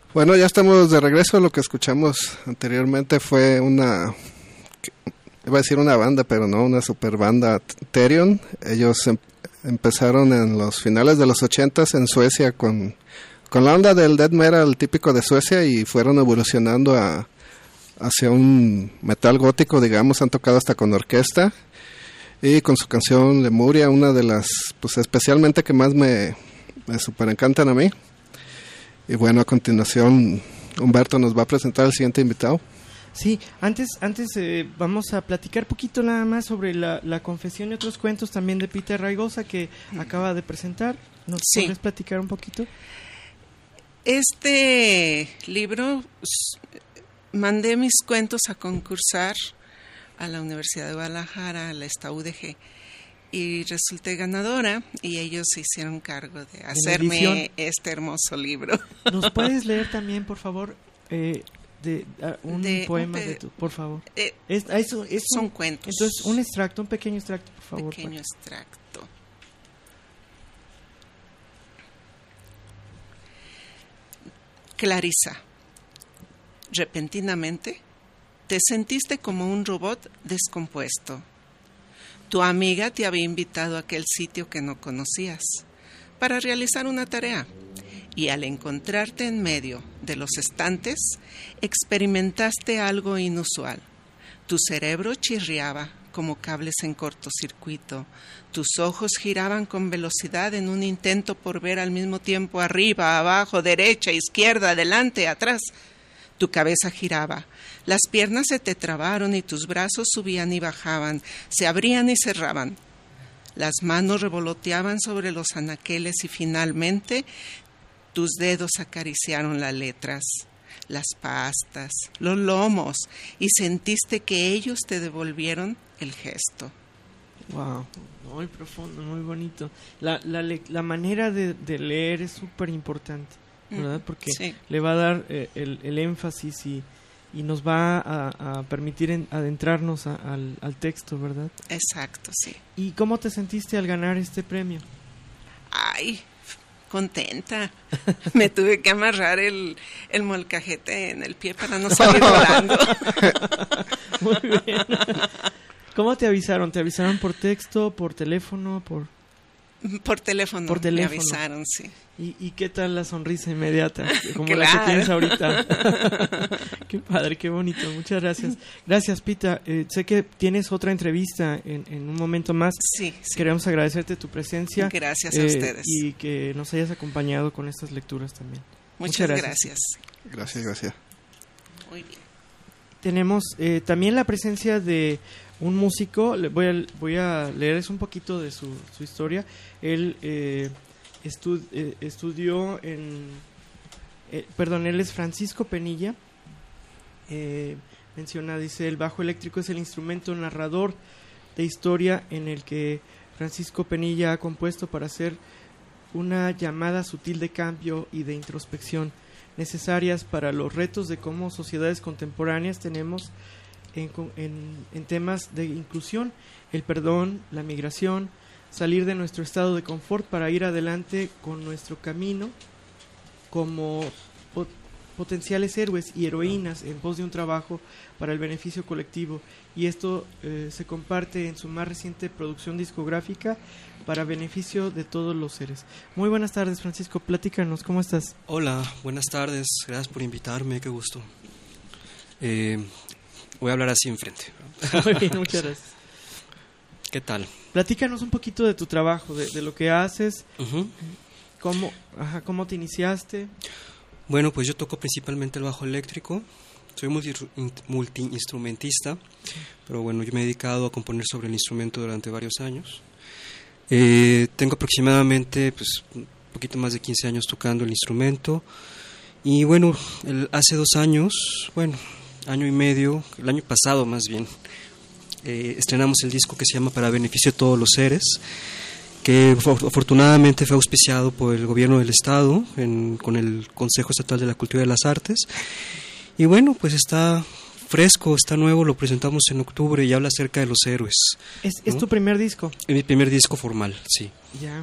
Bueno, ya estamos de regreso. Lo que escuchamos anteriormente fue una, iba a decir una banda, pero no, una super banda, Therion. Ellos em, empezaron en los finales de los ochentas en Suecia con, con la onda del death metal típico de Suecia y fueron evolucionando a, hacia un metal gótico, digamos. Han tocado hasta con orquesta y con su canción Lemuria, una de las, pues especialmente que más me, me super encantan a mí. Y bueno, a continuación Humberto nos va a presentar al siguiente invitado. Sí, antes antes eh, vamos a platicar poquito nada más sobre la, la confesión y otros cuentos también de Peter Raigosa que acaba de presentar. ¿Nos sí. podrías platicar un poquito? Este libro, mandé mis cuentos a concursar a la Universidad de Guadalajara, a la esta U D G, y resulté ganadora y ellos se hicieron cargo de hacerme este hermoso libro. ¿Nos puedes leer también, por favor, eh, de, uh, un de, poema un pe- de tu, por favor? Eh, es, eso, es son un, cuentos. Entonces, un extracto, un pequeño extracto, por favor. Pequeño para... extracto. Clarisa, repentinamente te sentiste como un robot descompuesto. Tu amiga te había invitado a aquel sitio que no conocías para realizar una tarea y al encontrarte en medio de los estantes experimentaste algo inusual. Tu cerebro chirriaba como cables en cortocircuito, tus ojos giraban con velocidad en un intento por ver al mismo tiempo arriba, abajo, derecha, izquierda, adelante, atrás. Tu cabeza giraba, las piernas se te trabaron y tus brazos subían y bajaban, se abrían y cerraban. Las manos revoloteaban sobre los anaqueles y finalmente tus dedos acariciaron las letras, las pastas, los lomos y sentiste que ellos te devolvieron el gesto. Wow, muy profundo, muy bonito. La, la, la manera de, de leer es súper importante, ¿verdad? Porque sí. le va a dar eh, el, el énfasis y, y nos va a, a permitir en, adentrarnos a, al, al texto, ¿verdad? Exacto, sí. ¿Y cómo te sentiste al ganar este premio? Ay, contenta. Me tuve que amarrar el, el molcajete en el pie para no salir volando. Muy bien. ¿Cómo te avisaron? ¿Te avisaron por texto, por teléfono, por...? Por teléfono, por teléfono. Me avisaron, sí. ¿Y, ¿Y qué tal la sonrisa inmediata? Como claro. la que tienes ahorita. Qué padre, qué bonito. Muchas gracias. Gracias, Pita. Eh, sé que tienes otra entrevista en, en un momento más. Sí, sí. Queremos agradecerte tu presencia. Gracias a eh, ustedes. Y que nos hayas acompañado con estas lecturas también. Muchas, Muchas gracias. gracias. Gracias, gracias. Muy bien. Tenemos eh, también la presencia de un músico. Le voy a, voy a leerles un poquito de su, su historia. Él eh, estu, eh, estudió en... Eh, perdón, él es Francisco Penilla. Eh, menciona, dice, el bajo eléctrico es el instrumento narrador de historia en el que Francisco Penilla ha compuesto para hacer una llamada sutil de cambio y de introspección necesarias para los retos de cómo sociedades contemporáneas tenemos en, en, en temas de inclusión, el perdón, la migración, salir de nuestro estado de confort para ir adelante con nuestro camino como pot- potenciales héroes y heroínas en pos de un trabajo para el beneficio colectivo. Y esto eh, se comparte en su más reciente producción discográfica para beneficio de todos los seres. Muy buenas tardes, Francisco, platícanos, ¿cómo estás? Hola, buenas tardes, gracias por invitarme, qué gusto. Eh, voy a hablar así enfrente. Muy bien, muchas gracias. ¿Qué tal? Platícanos un poquito de tu trabajo, de, de lo que haces, Uh-huh. cómo, ajá, cómo te iniciaste. Bueno, pues yo toco principalmente el bajo eléctrico, soy multi, multi-instrumentista, pero bueno, yo me he dedicado a componer sobre el instrumento durante varios años. Eh, tengo aproximadamente pues, un poquito más de quince años tocando el instrumento y bueno, el, hace dos años, bueno, año y medio, el año pasado más bien, eh, estrenamos el disco que se llama Para Beneficio de Todos los Seres, que afortunadamente fue auspiciado por el gobierno del estado en, con el Consejo Estatal de la Cultura y de las Artes y bueno, pues está fresco, está nuevo, lo presentamos en octubre y habla acerca de los héroes. ¿Es, ¿no? ¿Es tu primer disco? Es mi primer disco formal, sí. Ya.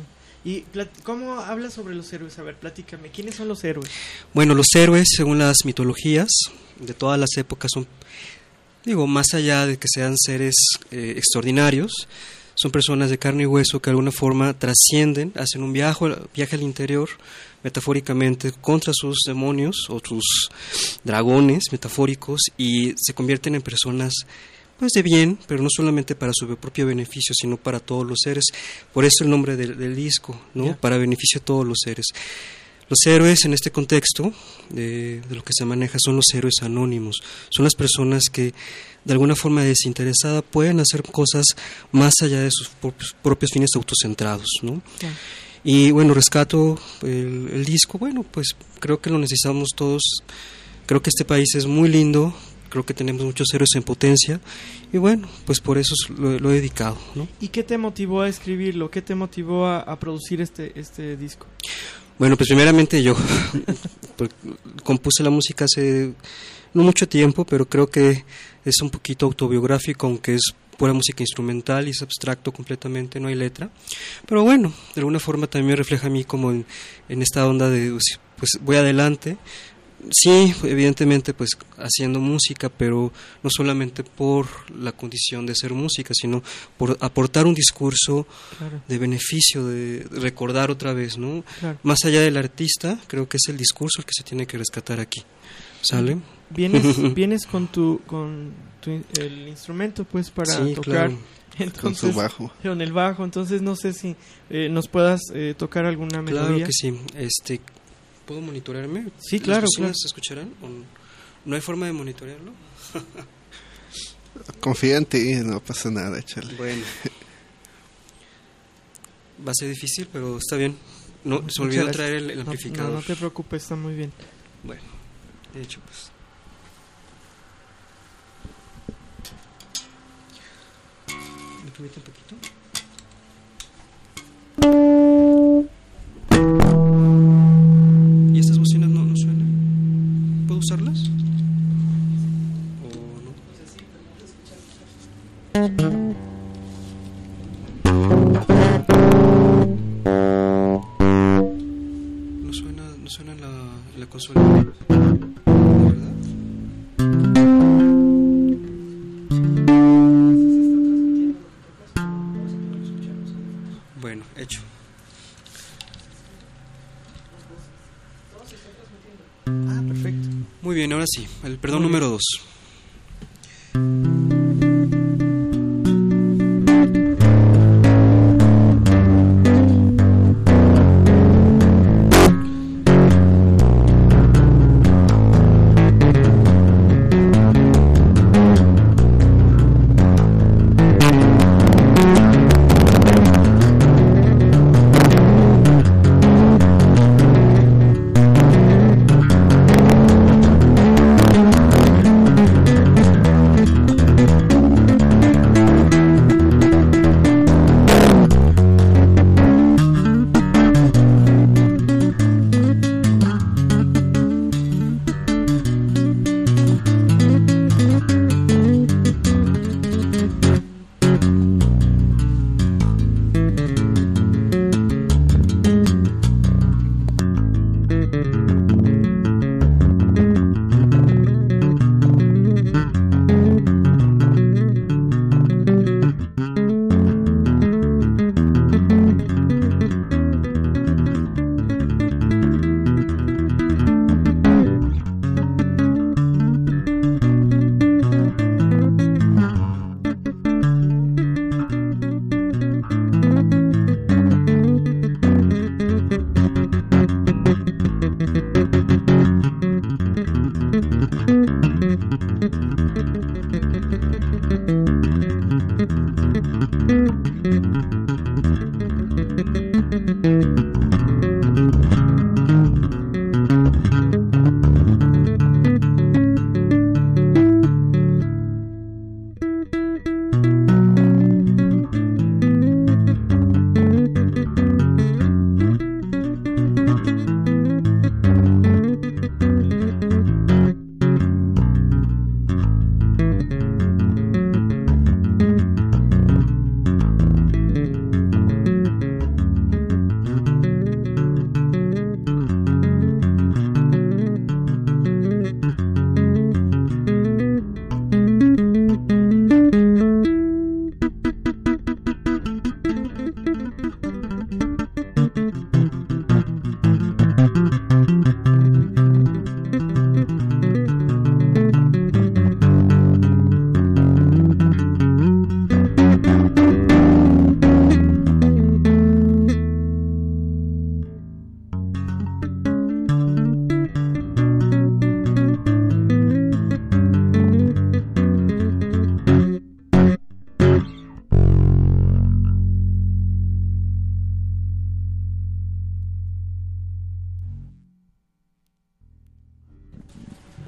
¿Y plat- cómo hablas sobre los héroes? A ver, platícame, ¿quiénes son los héroes? Bueno, los héroes, según las mitologías de todas las épocas, son, digo, más allá de que sean seres eh, extraordinarios, son personas de carne y hueso que de alguna forma trascienden, hacen un viaje, viaje al interior, metafóricamente, contra sus demonios o sus dragones metafóricos, y se convierten en personas pues de bien, pero no solamente para su propio beneficio, sino para todos los seres. Por eso el nombre del, del disco, ¿no? Yeah. Para beneficio de todos los seres. Los héroes en este contexto de, de lo que se maneja son los héroes anónimos, son las personas que de alguna forma desinteresada pueden hacer cosas más allá de sus propios, propios fines autocentrados, ¿no? Yeah. Y bueno, rescato el, el disco, bueno, pues creo que lo necesitamos todos, creo que este país es muy lindo, creo que tenemos muchos héroes en potencia y bueno, pues por eso lo, lo he dedicado, ¿no? ¿Y qué te motivó a escribirlo? ¿Qué te motivó a, a producir este, este disco? Bueno, pues primeramente yo compuse la música hace no mucho tiempo, pero creo que es un poquito autobiográfico, aunque es pura música instrumental y es abstracto completamente, no hay letra. Pero bueno, de alguna forma también me refleja a mí como en, en esta onda de, pues voy adelante. Sí, evidentemente pues haciendo música, pero no solamente por la condición de ser música, sino por aportar un discurso claro. de beneficio, de recordar otra vez, ¿no? Claro. Más allá del artista, creo que es el discurso el que se tiene que rescatar aquí. ¿Sale? Vienes, vienes con tu con tu, el instrumento pues para sí, tocar. Claro. Entonces, con su bajo. Con el bajo, entonces no sé si eh, nos puedas eh, tocar alguna melodía. Claro que sí. Este ¿Puedo monitorearme? Sí, claro. ¿Las personas claro. se escucharán? ¿O no hay forma de monitorearlo? Confía en ti, no pasa nada, échale. Bueno. Va a ser difícil, pero está bien. No, se me olvidó traer el, el amplificador. No, no, no te preocupes, está muy bien. Bueno, de hecho, pues. ¿Me permite un poquito? ¿Y estas bocinas no, no suenan? ¿Puedo usarlas? ¿O no? No suena, no suena en la, en la consola, ¿verdad? Bueno, hecho. Ah, perfecto. Muy bien, ahora sí, el perdón número dos.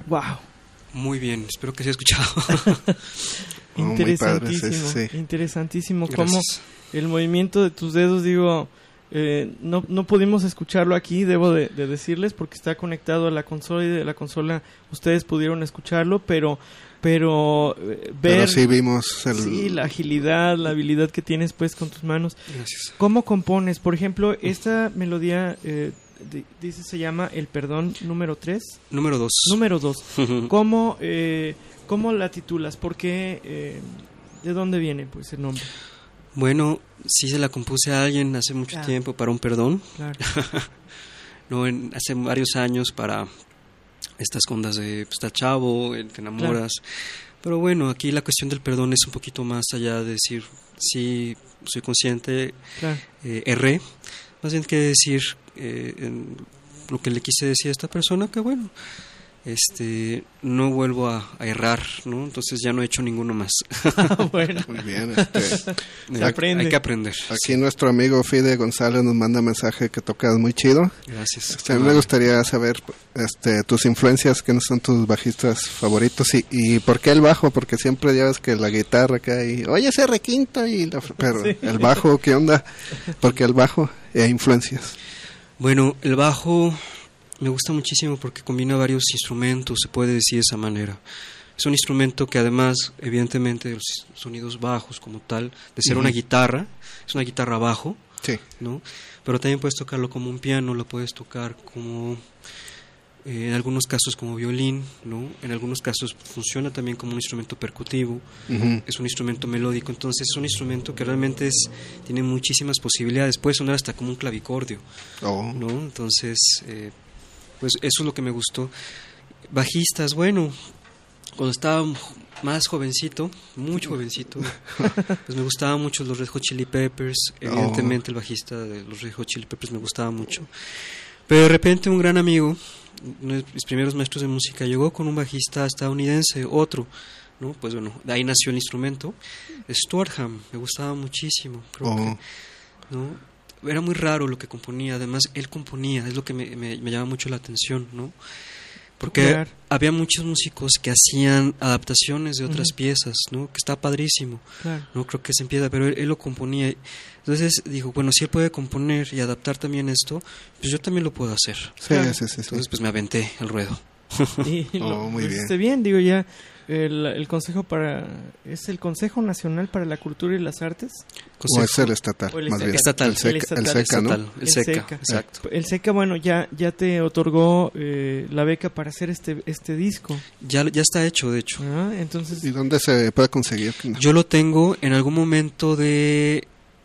Wow. Muy bien, espero que se haya escuchado. Oh, muy Interesantísimo, padre, sí, sí. interesantísimo. Gracias. Cómo el movimiento de tus dedos, digo, eh, no, no pudimos escucharlo aquí, debo de, de decirles, porque está conectado a la consola y de la consola ustedes pudieron escucharlo, pero pero eh, ver Pero sí vimos el... sí, la agilidad, la habilidad que tienes pues con tus manos. Gracias. ¿Cómo compones? Por ejemplo, esta melodía eh, di- dice se llama El Perdón número tres. Número dos. Número dos. ¿Cómo, eh, ¿Cómo la titulas? ¿Por qué? Eh, ¿De dónde viene pues el nombre? Bueno, sí se la compuse a alguien hace mucho Ah. tiempo para un perdón. Claro. No, en, hace varios años para estas ondas de pues, está chavo, el te enamoras. Pero bueno, aquí la cuestión del perdón es un poquito más allá de decir, sí, soy consciente, Claro. eh, erré. Más bien que decir eh, en lo que le quise decir a esta persona, que bueno, este no vuelvo a, a errar, ¿no? Entonces ya no he hecho ninguno más. Bueno, Muy bien. Este, Se aprende. Hay que aprender. aquí nuestro amigo Fide González nos manda mensaje que tocas muy chido. Gracias. Este, a mí me gustaría saber este, tus influencias, quiénes son tus bajistas favoritos y, y por qué el bajo, porque siempre ya ves que la guitarra acá y oye ese requinto y la, pero Sí. el bajo, ¿qué onda? Porque el bajo e influencias. Bueno, el bajo me gusta muchísimo porque combina varios instrumentos, se puede decir de esa manera. Es un instrumento que además, evidentemente, de los sonidos bajos como tal, de ser Ujú. una guitarra, es una guitarra bajo, Sí. ¿no? Pero también puedes tocarlo como un piano, lo puedes tocar como, eh, en algunos casos como violín, ¿no? En algunos casos funciona también como un instrumento percutivo, Ujú. es un instrumento melódico, entonces es un instrumento que realmente es, tiene muchísimas posibilidades, puede sonar hasta como un clavicordio, Oh. ¿no? Entonces, eh, pues eso es lo que me gustó. Bajistas, bueno, cuando estaba más jovencito, mucho jovencito, pues me gustaban mucho los Red Hot Chili Peppers, evidentemente el bajista de los Red Hot Chili Peppers me gustaba mucho. Pero de repente un gran amigo, uno de mis primeros maestros de música, llegó con un bajista estadounidense, otro, ¿no? Pues bueno, de ahí nació el instrumento, Stuart Hamm, me gustaba muchísimo, creo Oh. que, ¿no? Era muy raro lo que componía, además él componía, es lo que me, me, me llama mucho la atención, ¿no? Porque Claro. había muchos músicos que hacían adaptaciones de otras Ujú. piezas, ¿no? Que está padrísimo, Claro. no creo que se empieza, pero él, él lo componía. Entonces dijo, bueno, si él puede componer y adaptar también esto, pues yo también lo puedo hacer. Sí, Claro. sí, sí, sí. Entonces pues me aventé al ruedo. Y lo, Oh, muy lo bien. hiciste bien, digo ya. El, el Consejo para es el Consejo Nacional para la Cultura y las Artes. O es el estatal, O el más bien. estatal. El seca, El el estatal. seca, ¿no? Estatal, el, El SECA, SECA. exacto. El SECA, bueno, ya ya te otorgó eh, la beca para hacer este este disco. Ya, ya está hecho, de hecho. ¿Ah? Entonces, ¿Y dónde se puede conseguir? Yo lo tengo en algún momento de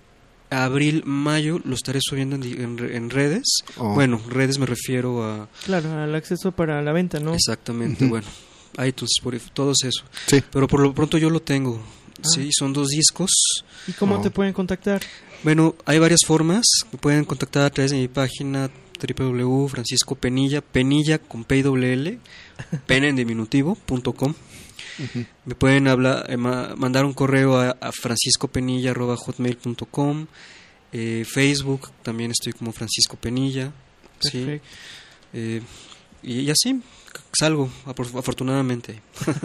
abril, mayo, lo estaré subiendo en, di- en re- en redes. Oh. Bueno, redes me refiero a... claro, al acceso para la venta, ¿no? Exactamente, Ujú. bueno, iTunes, Spotify, todo eso. Sí. Pero por lo pronto yo lo tengo. Ah. Sí, son dos discos. ¿Y cómo Oh. te pueden contactar? Bueno, hay varias formas. Me pueden contactar a través de mi página w w w punto francisco penilla, penilla con P W L, pena en diminutivo punto com. Ujú. Me pueden hablar, eh, ma- mandar un correo a, a franciscopenilla arroba hotmail punto com. Eh, Facebook, también estoy como Francisco Penilla. Sí. Perfecto. Eh, y, y así salgo, apor- afortunadamente.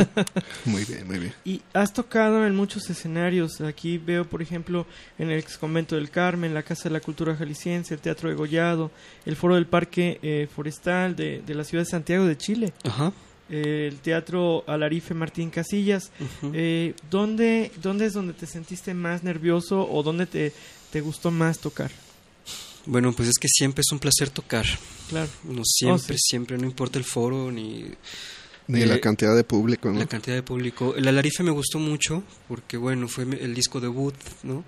Muy bien, muy bien. Y has tocado en muchos escenarios. Aquí veo, por ejemplo, en el ex convento del Carmen, la Casa de la Cultura Jalisciense, el Teatro de Gollado, el Foro del Parque eh, Forestal de, de la ciudad de Santiago de Chile, Ajá. eh, el Teatro Alarife Martín Casillas. Ujú. Eh, ¿dónde, ¿Dónde es donde te sentiste más nervioso o dónde te, te gustó más tocar? Bueno, pues es que siempre es un placer tocar. Claro. No siempre, Oh, sí. siempre, no importa el foro ni Ni Eh, la cantidad de público, ¿no? la cantidad de público. El Alarife me gustó mucho porque, bueno, fue mi- el disco debut, ¿no?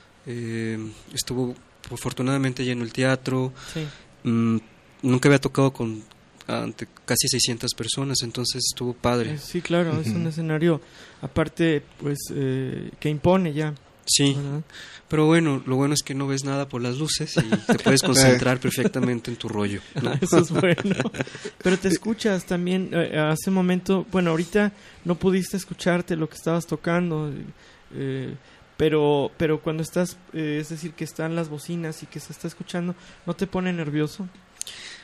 Eh, estuvo afortunadamente lleno el teatro. Sí. Mm, nunca había tocado con ante casi seiscientas personas, entonces estuvo padre. Eh, sí, claro, es un Ujú. escenario aparte, pues, eh, que impone ya. Sí, ¿Verdad? pero bueno, lo bueno es que no ves nada por las luces y te puedes concentrar perfectamente en tu rollo, ¿no? Eso es bueno. Pero te escuchas también. eh, hace un momento, bueno, ahorita no pudiste escucharte lo que estabas tocando, eh, pero pero cuando estás, eh, es decir, que están las bocinas y que se está escuchando, ¿no te pone nervioso?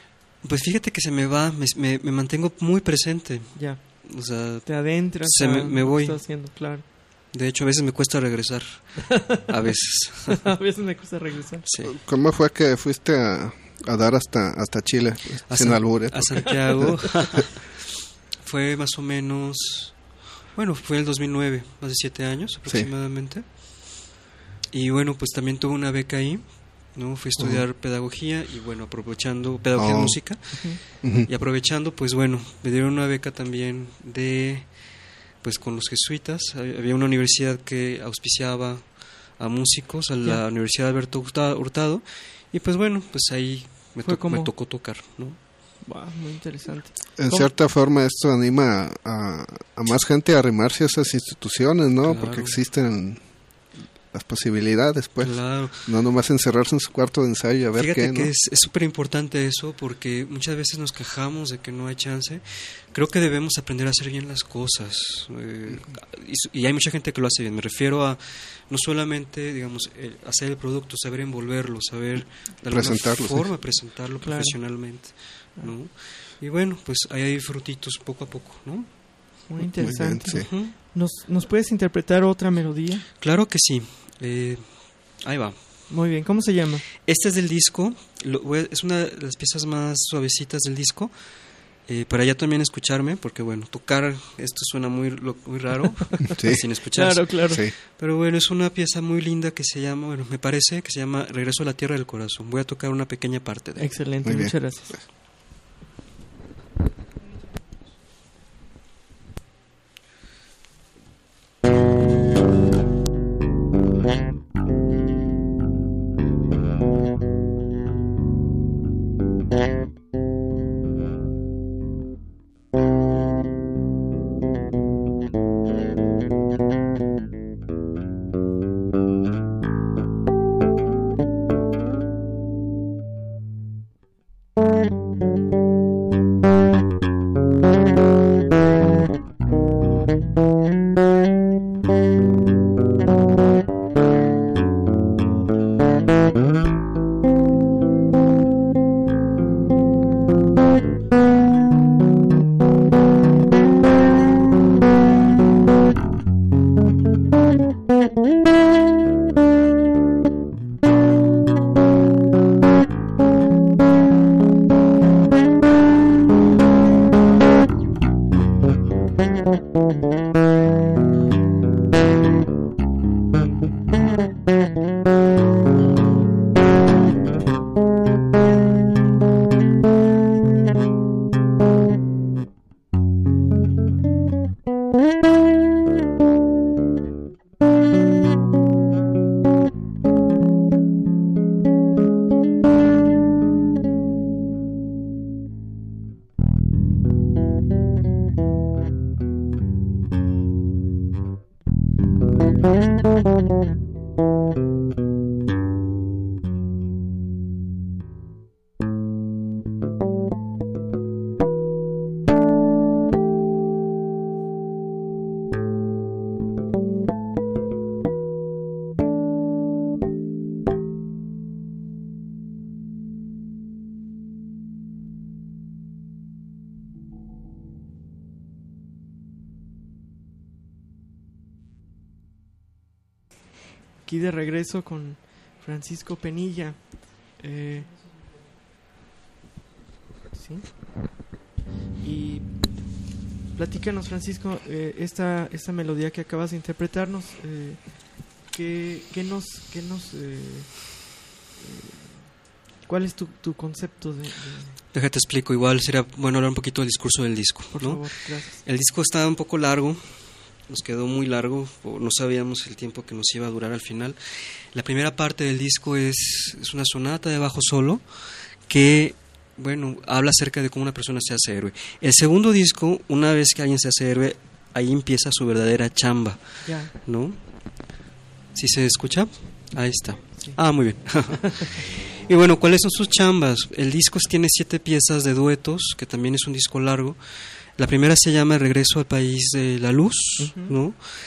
Pues fíjate que se me va, me, me, me mantengo muy presente. Ya. O sea, te adentras. Se me, me voy. Estás haciendo, claro. De hecho, a veces me cuesta regresar. A veces. A veces me cuesta regresar. Sí. ¿Cómo fue que fuiste a, a dar hasta hasta Chile? A sin San, albures. A Santiago. Fue más o menos... Bueno, fue el dos mil nueve, más de siete años aproximadamente. Sí. Y bueno, pues también tuve una beca ahí, ¿no? Fui a estudiar uh-huh. pedagogía y bueno, aprovechando, pedagogía oh. de música, uh-huh. y aprovechando, pues bueno, me dieron una beca también de, pues con los jesuitas. Había una universidad que auspiciaba a músicos, a la yeah. Universidad Alberto Hurtado, y pues bueno, pues ahí me, to- como... me tocó tocar, ¿no? Wow, muy interesante. En ¿Cómo? Cierta forma esto anima a, a más gente a arrimarse a esas instituciones, ¿no? Claro. Porque existen las posibilidades, pues. Claro. No nomás encerrarse en su cuarto de ensayo y a ver Fíjate qué, ¿no? que es súper importante eso, porque muchas veces nos quejamos de que no hay chance. Creo que debemos aprender a hacer bien las cosas. Eh, y, y hay mucha gente que lo hace bien. Me refiero a no solamente, digamos, el, hacer el producto, saber envolverlo, saber de alguna presentarlo, forma sí. presentarlo claro. profesionalmente, ¿no? Y bueno, pues ahí hay frutitos poco a poco, ¿no? Muy interesante. Muy bien, sí. uh-huh. ¿Nos, ¿Nos puedes interpretar otra melodía? Claro que sí. Eh, ahí va. Muy bien, ¿cómo se llama? Este es del disco, lo, es una de las piezas más suavecitas del disco. Eh, para ya también escucharme, porque bueno, tocar esto suena muy, muy raro, sí. sin escucharse. Claro, claro. Sí. Pero bueno, es una pieza muy linda que se llama, bueno, me parece que se llama Regreso a la Tierra del Corazón. Voy a tocar una pequeña parte de ella. Excelente, muy muchas bien. Gracias. Aquí de regreso con Francisco Penilla. Eh, ¿sí? Y platícanos, Francisco, eh, esta esta melodía que acabas de interpretarnos, eh, ¿qué, qué nos, qué nos eh, eh, cuál es tu, tu concepto de, de... Déjate explico, igual sería bueno hablar un poquito del discurso del disco, Por ¿no? favor, gracias. El disco está un poco largo. Nos quedó muy largo, no sabíamos el tiempo que nos iba a durar al final. La primera parte del disco es, es una sonata de bajo solo que, bueno, habla acerca de cómo una persona se hace héroe. El segundo disco, una vez que alguien se hace héroe, ahí empieza su verdadera chamba, Ya. ¿no? ¿Sí se escucha? Ahí está. Sí. Ah, muy bien. Y bueno, ¿cuáles son sus chambas? El disco tiene siete piezas de duetos, que también es un disco largo. La primera se llama Regreso al País de la Luz, uh-huh. ¿no?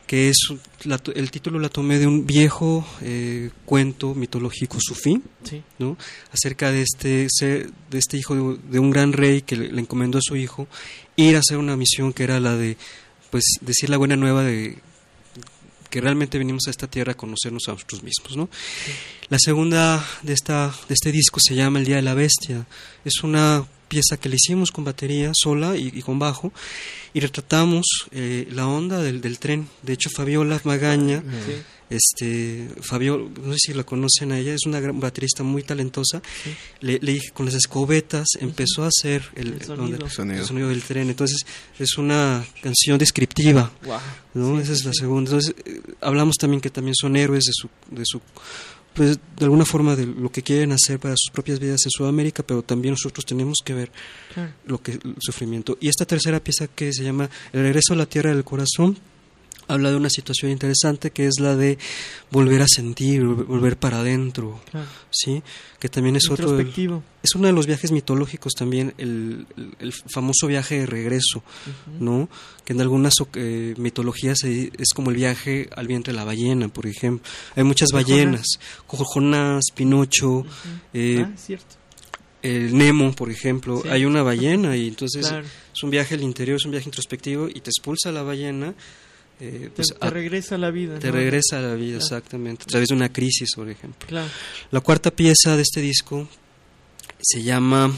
que es la, el título la tomé de un viejo eh, cuento mitológico sufí, Sí. ¿no? Acerca de este ser, de este hijo de, de un gran rey que le, le encomendó a su hijo ir a hacer una misión que era la de, pues, decir la buena nueva de que realmente venimos a esta tierra a conocernos a nosotros mismos, ¿no? Sí. La segunda de esta de este disco se llama El Día de la Bestia. Es una pieza que le hicimos con batería sola y, y con bajo, y retratamos eh, la onda del, del tren. De hecho, Fabiola Magaña, Sí. este Fabiola, no sé si la conocen a ella, es una gran baterista muy talentosa. Sí. Le, le dije, con las escobetas empezó a hacer el, El sonido. el Sonido. el sonido del tren. Entonces es una canción descriptiva, Wow. ¿no? Sí, Esa sí, es la sí. segunda. Entonces eh, hablamos también que también son héroes de su de su pues de alguna forma de lo que quieren hacer para sus propias vidas en Sudamérica, pero también nosotros tenemos que ver Claro. lo que el sufrimiento. Y esta tercera pieza, que se llama El regreso a la tierra del corazón, habla de una situación interesante, que es la de volver a sentir, vol- volver para adentro, Claro. ¿sí? Que también es otro del- Introspectivo. es uno de los viajes mitológicos también, el, el, el famoso viaje de regreso, Ujú. ¿no? Que en algunas eh, mitologías se- es como el viaje al vientre de la ballena, por ejemplo. Hay muchas De ballenas, como Jonás, Pinocho, Ujú. eh, Ah, cierto. el Nemo, por ejemplo. Sí. Hay una ballena y entonces Claro. es un viaje al interior, es un viaje introspectivo y te expulsa la ballena, eh, pues, te, te a- regresa a la vida. te ¿no? regresa a la vida, Claro. exactamente, a través de una crisis, por ejemplo. Claro. La cuarta pieza de este disco se llama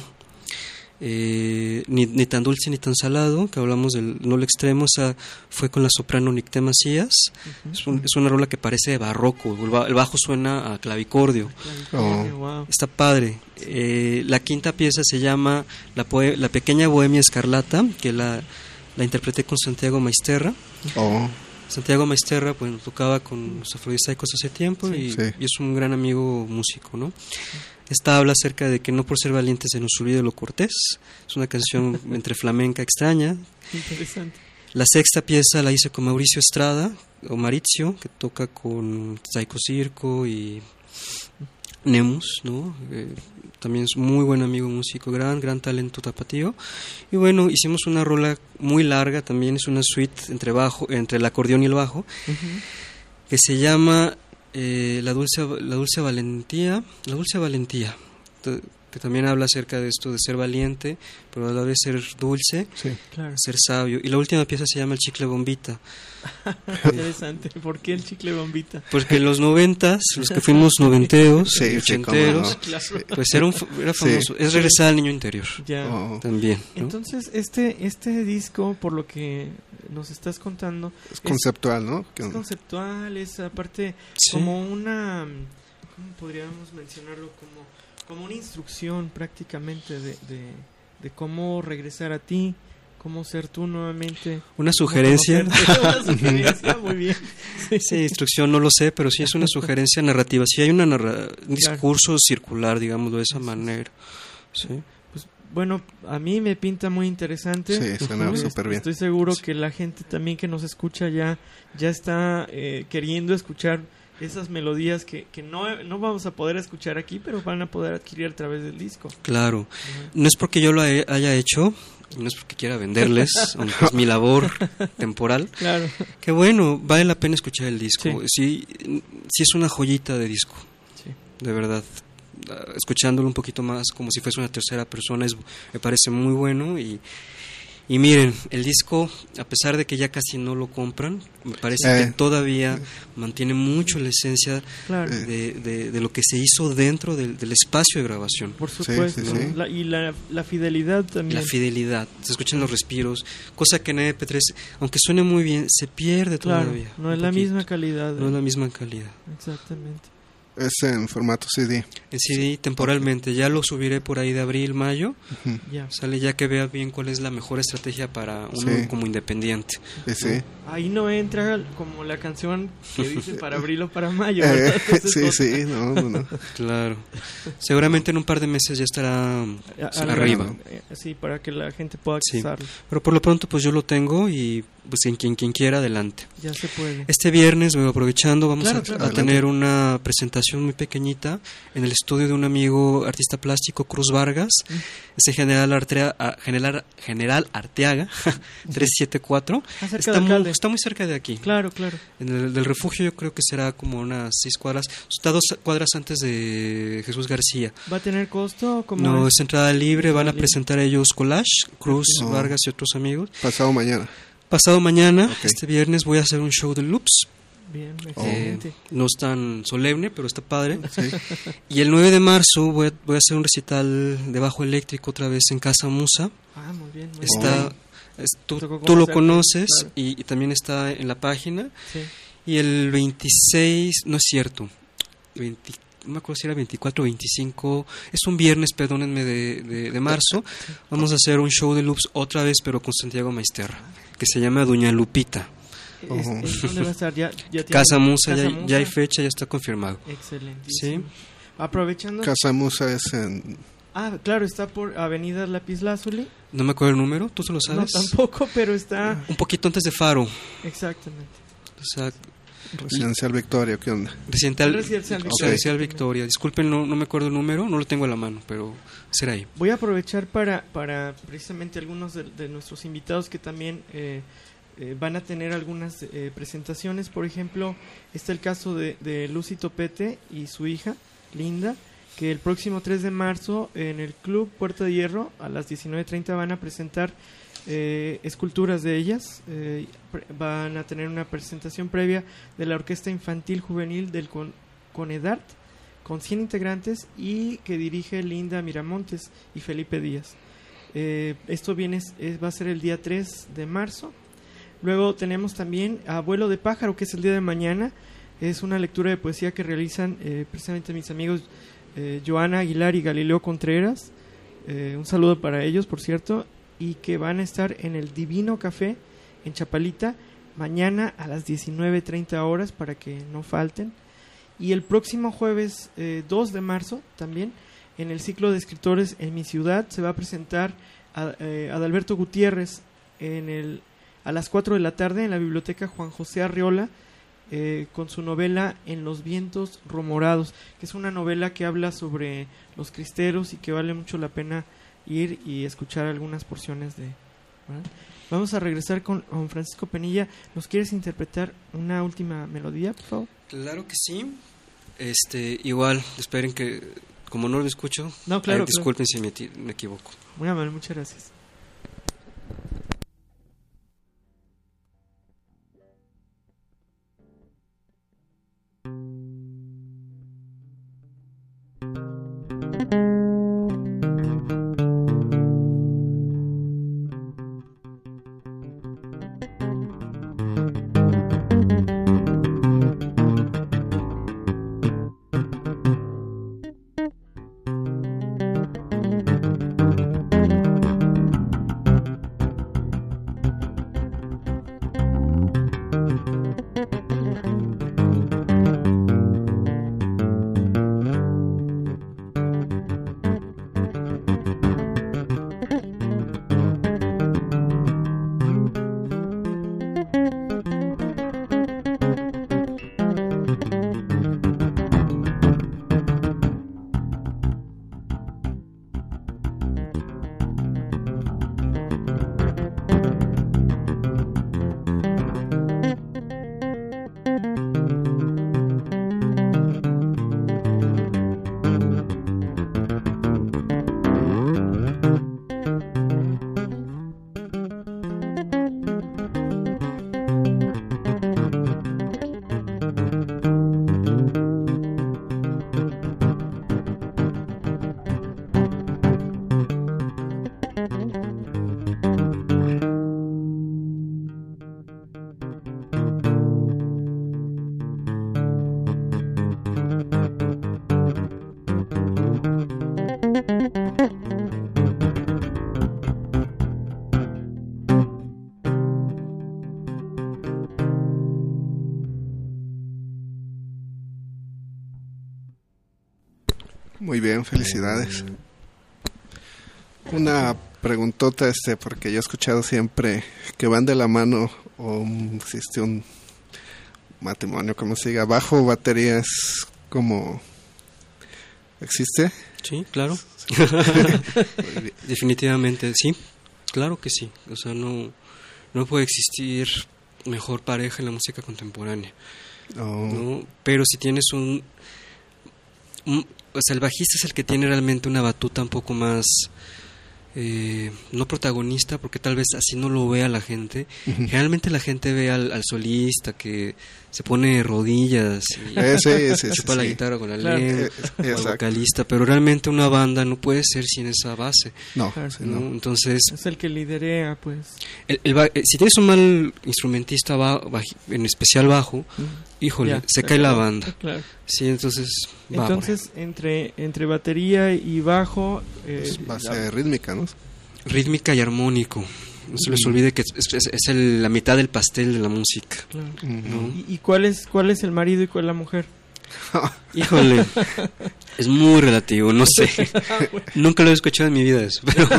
eh, ni, ni tan dulce ni tan salado, que hablamos del no lo extremo. Esa fue con la soprano Nicté Macías. Ujú. Es, un- es una rola que parece de barroco, el, ba- el bajo suena a clavicordio, Claro. Wow. está padre. Eh, la quinta pieza se llama La, poe- la pequeña bohemia escarlata, que la, la interpreté con Santiago Maisterra. Oh, Santiago Maisterra, bueno, tocaba con los afrodisíacos hace tiempo y, Sí. y es un gran amigo músico, ¿no? Esta habla acerca de que no por ser valientes se nos olvide lo cortés. Es una canción entre flamenca extraña. Interesante. La sexta pieza la hice con Mauricio Estrada, o Mauricio, que toca con Psycho Circo y Nemus, ¿no? Eh, también es muy buen amigo músico, gran, gran talento tapatío. Y bueno, hicimos una rola muy larga, también es una suite entre bajo, entre el acordeón y el bajo, Ujú. que se llama eh, la dulce la dulce valentía, la dulce valentía, t- que también habla acerca de esto de ser valiente, pero a la vez ser dulce, sí. Claro. ser sabio. Y la última pieza se llama El chicle bombita. Interesante. ¿Por qué el chicle bombita? Porque en los noventas, los que fuimos noventeros, Sí, sí, ochenteros, cómo Claro. pues era, un, fa- era famoso. Es regresar al niño interior Ya. Oh, también, ¿no? Entonces, este este disco, por lo que nos estás contando, es conceptual, ¿no? Que- es conceptual, es aparte Sí. como una, ¿cómo podríamos mencionarlo? Como, como una instrucción prácticamente de, de, de cómo regresar a ti, cómo ser tú nuevamente. Una cómo sugerencia. conocerte. Una sugerencia, muy bien. Sí. Sí, instrucción no lo sé, pero sí es una sugerencia narrativa. Sí hay una narra- un Claro. discurso circular, digámoslo de esa Eso es. manera. Sí. Pues, bueno, a mí me pinta muy interesante. Sí, suena Ujú. súper bien. Estoy seguro que la gente también que nos escucha ya, ya está eh, queriendo escuchar esas melodías que, que no, no vamos a poder escuchar aquí, pero van a poder adquirir a través del disco. Claro. No es porque yo lo he- haya hecho, no es porque quiera venderles, aunque es mi labor temporal. Claro. Que bueno, vale la pena escuchar el disco. Sí. Sí, sí es una joyita de disco, Sí. de verdad. Ah, escuchándolo un poquito más como si fuese una tercera persona, es, me parece muy bueno. Y, y miren, el disco, a pesar de que ya casi no lo compran, me parece Eh. que todavía mantiene mucho la esencia Claro. de, de- de lo que se hizo dentro del, del espacio de grabación. Por supuesto. sí, sí. La- y la, la fidelidad también. La fidelidad, se escuchan los respiros, cosa que en E P tres, aunque suene muy bien, se pierde Claro, todavía. no un es la poquito. misma calidad. No es la misma calidad. Exactamente. Es en formato C D. En C D temporalmente, ya lo subiré por ahí de abril, mayo, Ujú. Ya. sale ya que vea bien cuál es la mejor estrategia para uno Sí. como independiente. Sí, sí. Ahí no entra como la canción que dice para abril o para mayo. Eh, ¿verdad? Esa es sí, otra. sí, no, no, no. Claro. Seguramente en un par de meses ya estará A- sí, al- arriba. eh, Sí, para que la gente pueda Sí. accesarlo. Pero por lo pronto pues yo lo tengo y pues en quien, quien quiera, adelante. Ya se puede. Este viernes, bueno, aprovechando, vamos Claro, a, claro. a tener una presentación muy pequeñita en el estudio de un amigo artista plástico, Cruz Vargas, Mm. ese General, Artea, ah, General, General Arteaga, trescientos setenta y cuatro. Ah, cerca Está del muy, alcalde. está muy cerca de aquí. Claro, claro. En el del refugio yo creo que será como unas seis cuadras. Está dos cuadras antes de Jesús García. ¿Va a tener costo? Como No, es entrada libre, van a libre. presentar ellos Collage, Cruz, No. Vargas y otros amigos. Pasado mañana. Pasado mañana, Ok. este viernes, voy a hacer un show de loops. Bien, Eh, excelente. no es tan solemne, pero está padre. Sí. Y el nueve de marzo voy a, voy a hacer un recital de bajo eléctrico otra vez en Casa Musa. Ah, muy bien. Muy Está, bien. es- tú, Tocó tú lo conocerte, conoces claro. y, y también está en la página. Sí. Y el veintiséis, no es cierto, veinte, no me acuerdo si era veinticuatro o veinticinco, es un viernes, perdónenme, de, de, de marzo. Vamos a hacer un show de loops otra vez, pero con Santiago Maesterra, que se llama Doña Lupita. Es- Ujú. es- ¿Dónde va a estar? Ya, ya tiene- Casa Musa, Casa ya, Musa. ya hay fecha, ya está confirmado. Excelente. Sí. Aprovechando. Casa Musa es en... Ah, claro, está por Avenida Lapislázuli. No me acuerdo el número, ¿tú se lo No, sabes? tampoco, pero está. Un poquito antes de Faro. Exactamente. O sea, Residencial Victoria, ¿qué onda? Residencial, Residencial Victoria. Victoria. Residencial Victoria. Disculpen, no, no me acuerdo el número, no lo tengo a la mano, pero será ahí. Voy a aprovechar para, para precisamente algunos de, de nuestros invitados que también eh, eh, van a tener algunas eh, presentaciones. Por ejemplo, está el caso de, de Lucy Topete y su hija, Linda, que el próximo tres de marzo en el Club Puerta de Hierro a las diecinueve treinta van a presentar eh, esculturas de ellas. Eh, pre- van a tener una presentación previa de la Orquesta Infantil Juvenil del Con- Conedart con cien integrantes y que dirige Linda Miramontes y Felipe Díaz. Eh, esto viene es, va a ser el día tres de marzo. Luego tenemos también Abuelo de Pájaro, que es el día de mañana. Es una lectura de poesía que realizan eh, precisamente mis amigos eh, Joana Aguilar y Galileo Contreras. Eh, un saludo para ellos, por cierto. Y que van a estar en el Divino Café en Chapalita mañana a las diecinueve treinta horas para que no falten. Y el próximo jueves eh, dos de marzo también en el ciclo de escritores en mi ciudad se va a presentar a, eh, Adalberto Gutiérrez en el, a las cuatro de la tarde en la biblioteca Juan José Arriola eh, con su novela En los vientos rumorados, que es una novela que habla sobre los cristeros y que vale mucho la pena ir y escuchar algunas porciones de... ¿verdad? Vamos a regresar con, con Francisco Penilla. ¿Nos quieres interpretar una última melodía, por favor? Claro que sí. Este, igual, esperen que, como no lo escucho, No, claro, ay, disculpen si me, ti- me equivoco. Muy amable, muchas gracias. Muy bien, felicidades. Una preguntota, este, porque yo he escuchado siempre que van de la mano o um, existe un matrimonio, como se diga, bajo batería es como... ¿Existe? Sí, claro. Definitivamente, sí. Claro que sí. O sea, no, no puede existir mejor pareja en la música contemporánea. Oh. ¿No? Pero si tienes un, un... O sea, el bajista es el que tiene realmente una batuta un poco más... Eh, no protagonista, porque tal vez así no lo vea la gente. Uh-huh. Generalmente la gente ve al, al solista que se pone de rodillas y eh, sí, sí, chupa sí, la sí. guitarra con la Claro. lengua, Eh, o el exacto. vocalista, pero realmente una banda no puede ser sin esa base. No, Claro. sí, ¿no? no. Entonces, Es el que liderea, pues. el, el, ba- eh, si tienes un mal instrumentista, ba- baji- en especial bajo, híjole, Ya, se cae la claro, banda. claro. Sí, entonces, va por ahí. Entonces, entre, entre batería y bajo... eh, Es base la- rítmica, ¿no? Rítmica y armónico. No se les Mm. olvide que es, es- es el- la mitad del pastel de la música. claro. ¿no? ¿Y, y cuál es cuál es el marido y cuál es la mujer? Híjole, es muy relativo, no sé. Nunca lo he escuchado en mi vida eso, pero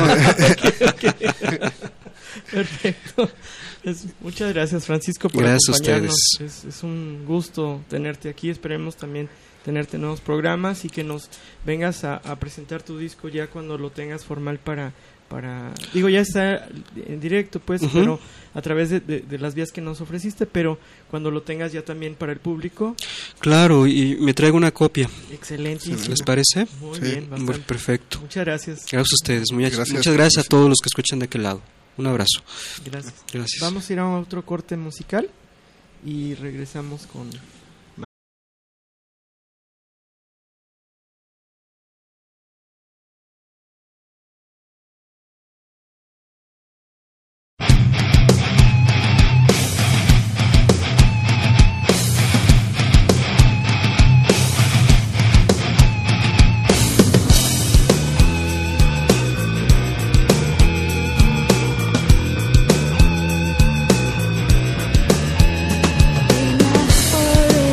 Perfecto. Es- muchas gracias, Francisco, por Gracias a acompañarnos. ustedes. Es, es un gusto tenerte aquí. Esperemos también tenerte en nuevos programas y que nos vengas a, a presentar tu disco ya cuando lo tengas formal para... para digo, ya está en directo, pues, Ujú. pero a través de, de- de las vías que nos ofreciste, pero cuando lo tengas ya también para el público. claro, y me traigo una copia. Excelente. ¿Les parece? Muy Sí. bien, Bueno, bastante. perfecto. Muchas gracias. Gracias a ustedes. Muy- Gracias. Muchas gracias a todos los que escuchan de aquel lado. Un abrazo. Gracias. Gracias. Vamos a ir a otro corte musical y regresamos con... Forever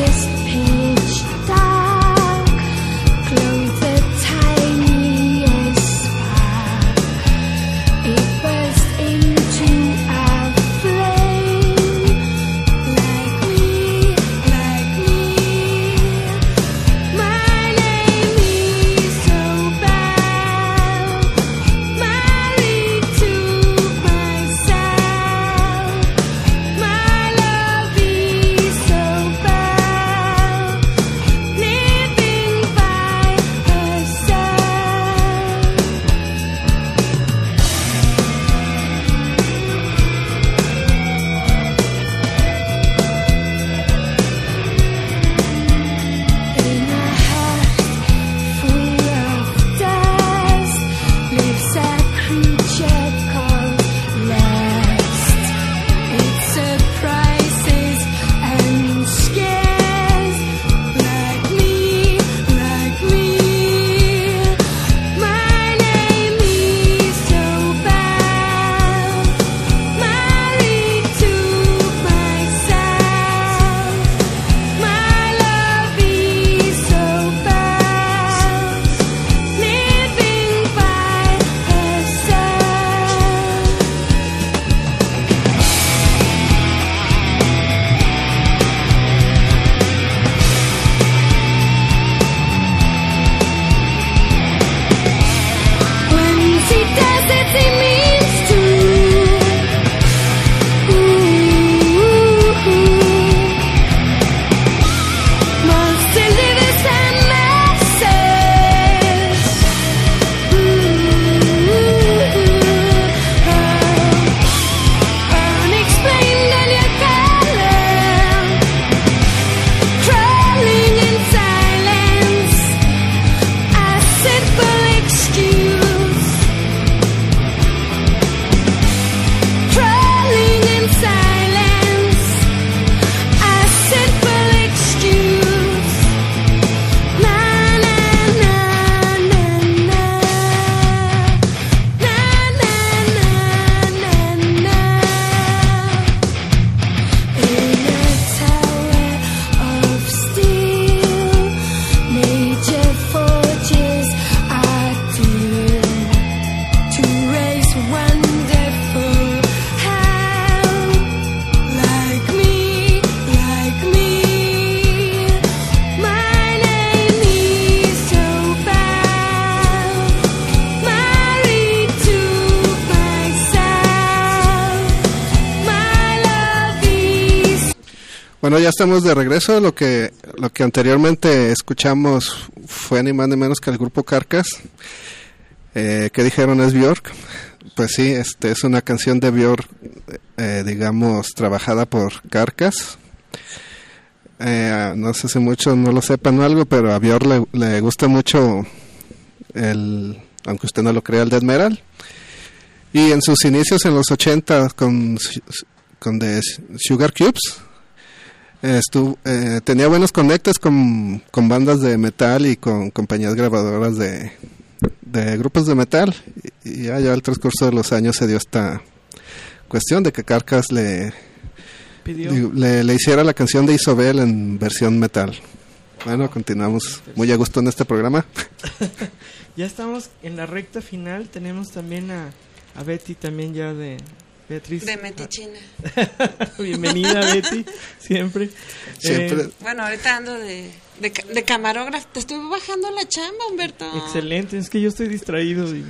Bueno, ya estamos de regreso. Lo que lo que anteriormente escuchamos fue ni más ni menos que el grupo Carcass. Eh, ¿Qué dijeron? ¿Es Björk? Pues sí, este es una canción de Björk, eh, digamos, trabajada por Carcass. Eh, no sé si muchos no lo sepan o algo, pero a Björk le, le gusta mucho el, aunque usted no lo crea, el death metal. Y en sus inicios en los ochenta con con The Sugar Cubes estuvo, eh, tenía buenos conectes con, con bandas de metal y con compañías grabadoras de, de grupos de metal, y, y ya, ya al transcurso de los años se dio esta cuestión de que Carcass le, le, le hiciera la canción de Isobel en versión metal. Bueno, continuamos muy a gusto en este programa. Ya estamos en la recta final, tenemos también a, a Betty también ya de... Beatriz. De Metichina. Bienvenida, Betty, siempre. Siempre. Eh, bueno, ahorita ando de, de, de camarógrafo. Te estoy bajando la chamba, Humberto. Excelente, es que yo estoy distraído. Y...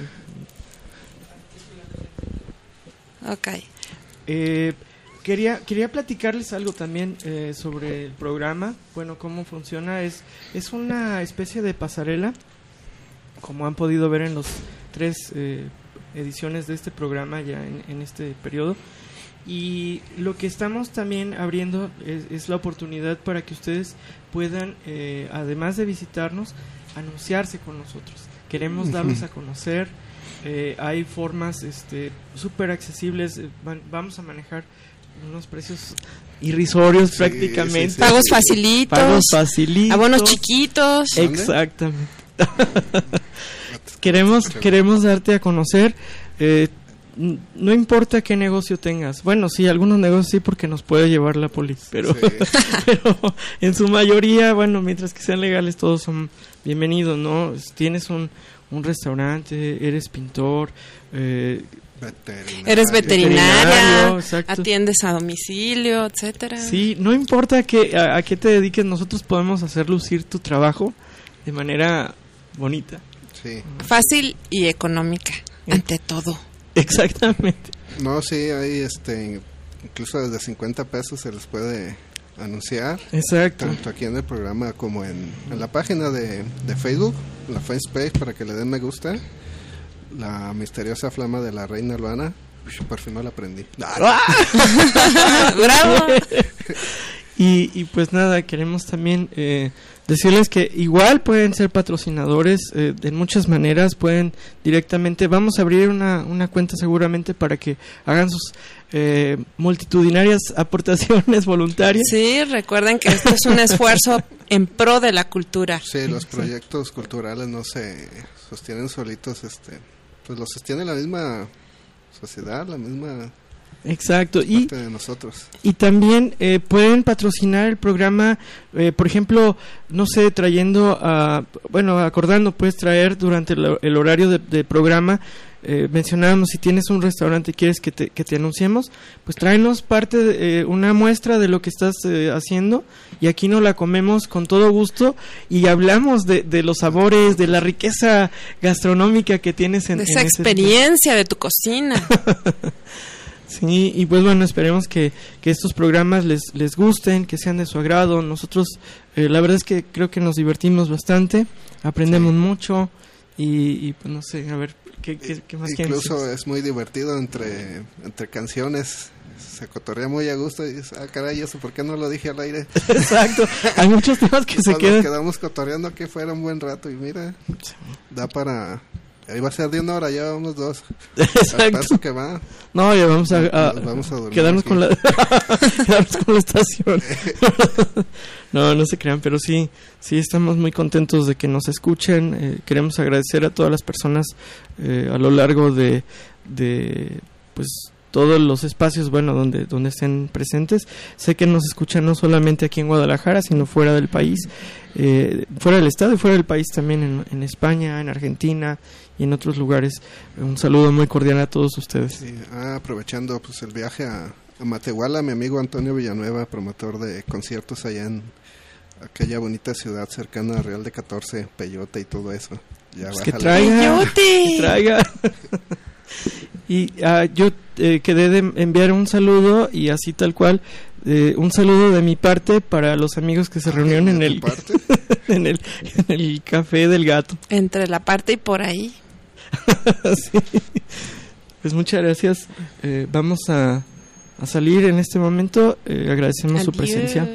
Ok. Eh, quería, quería platicarles algo también eh, sobre el programa. Bueno, cómo funciona. Es, es una especie de pasarela, como han podido ver en los tres... Eh, ediciones de este programa ya en, en este periodo, y lo que estamos también abriendo es, es la oportunidad para que ustedes puedan, eh, además de visitarnos, anunciarse con nosotros. Queremos darlos a conocer. Eh, hay formas este súper accesibles. eh, van, vamos a manejar unos precios irrisorios, sí, prácticamente, sí, sí. Pagos facilitos, pagos facilitos, abonos chiquitos. Exactamente. Queremos, queremos darte a conocer, eh, no importa qué negocio tengas. Bueno, sí, algunos negocios sí, porque nos puede llevar la policía, pero, sí. pero en su mayoría, bueno, mientras que sean legales, todos son bienvenidos, ¿no? Tienes un, un restaurante, eres pintor, eh, veterinario. Eres veterinaria, veterinario, atiendes a domicilio, etcétera. Sí, no importa que, a, a qué te dediques, nosotros podemos hacer lucir tu trabajo de manera bonita. Sí. Fácil y económica, ante todo. Exactamente. No, sí, hay este, incluso desde cincuenta pesos se les puede anunciar. Exacto. Tanto aquí en el programa como en, en la página de, de Facebook, la fanpage, para que le den me gusta. La misteriosa flama de la reina Luana. Por fin no la aprendí. ¡Bravo! Y, y pues nada, queremos también eh, decirles que igual pueden ser patrocinadores eh, de muchas maneras, pueden directamente, vamos a abrir una, una cuenta seguramente para que hagan sus eh, multitudinarias aportaciones voluntarias. Sí, recuerden que esto es un esfuerzo en pro de la cultura. Sí, los proyectos culturales no se sostienen solitos, este, pues los sostiene la misma sociedad, la misma... Exacto, y, de nosotros. y también eh, pueden patrocinar el programa, eh, por ejemplo, no sé, trayendo, a, bueno, acordando, puedes traer durante el, el horario del de programa, eh, mencionábamos, si tienes un restaurante y quieres que te, que te anunciemos, pues tráenos parte, de, eh, una muestra de lo que estás eh, haciendo, y aquí nos la comemos con todo gusto, y hablamos de, de los sabores, de la riqueza gastronómica que tienes en, de esa en experiencia ese... de tu cocina. Sí, y pues bueno, esperemos que, que estos programas les, les gusten, que sean de su agrado. Nosotros, eh, la verdad es que creo que nos divertimos bastante, aprendemos sí. mucho, y, y pues no sé, a ver, ¿qué, qué, qué más quieren decir? Incluso es muy divertido entre, entre canciones, se cotorrea muy a gusto y dices, ah, caray, eso, ¿por qué no lo dije al aire? Exacto, hay muchos temas que se quedan. Nos quedamos cotorreando que fuera un buen rato, y mira, sí. da para... Ahí va a ser de una hora, ya vamos dos. Exacto. Paso que va. No, ya vamos a, a, vamos a quedarnos, con la, quedarnos con la estación. No, no se crean, pero sí, sí estamos muy contentos de que nos escuchen. Eh, queremos agradecer a todas las personas eh, a lo largo de, de, pues, todos los espacios, bueno, donde donde estén presentes. Sé que nos escuchan no solamente aquí en Guadalajara, sino fuera del país, eh, fuera del estado y fuera del país también, en, en España, en Argentina y en otros lugares. Un saludo muy cordial a todos ustedes. Sí, ah, aprovechando pues el viaje a, a Matehuala, mi amigo Antonio Villanueva, promotor de conciertos allá en aquella bonita ciudad cercana a Real de catorce, Peyote y todo eso. Ya pues que traiga, que traiga. Y uh, yo eh, quedé de enviar un saludo, y así tal cual eh, un saludo de mi parte para los amigos que se reunieron en el, en el en el café del gato. Entre la parte y por ahí. Sí. Pues muchas gracias. Eh, vamos a, a salir en este momento. Eh, agradecemos su presencia.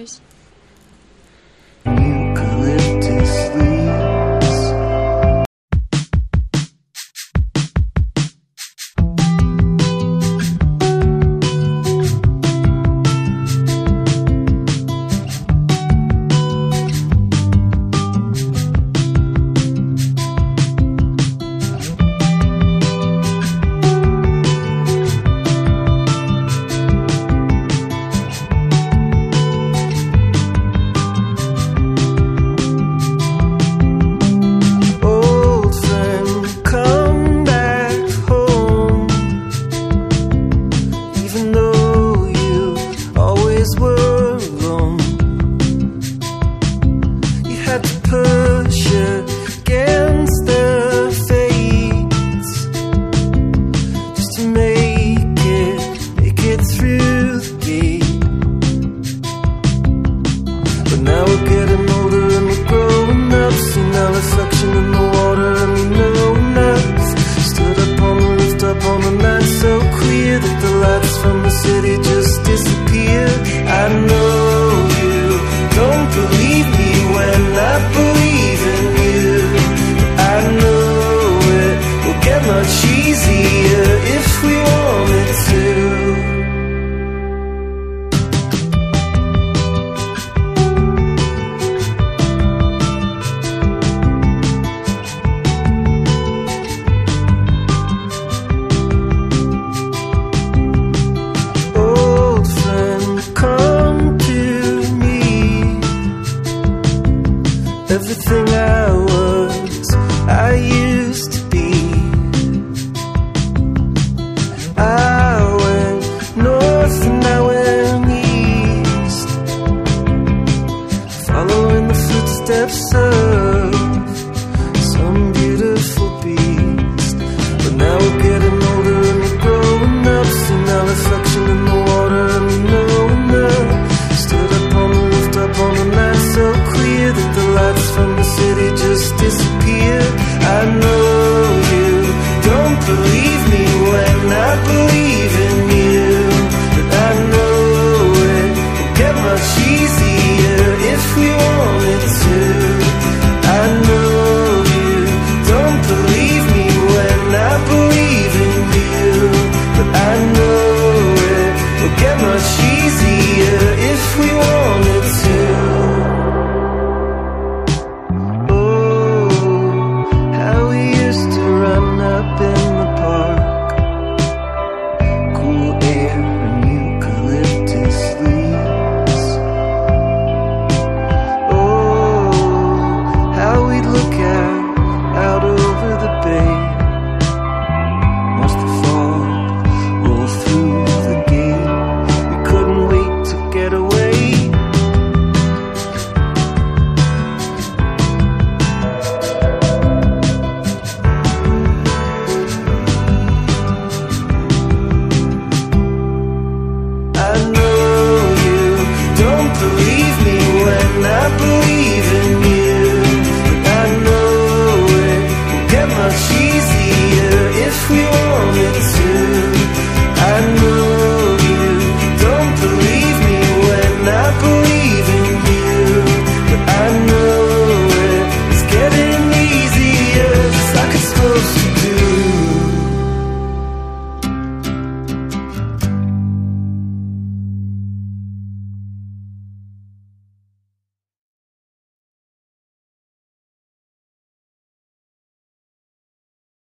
Much easier if we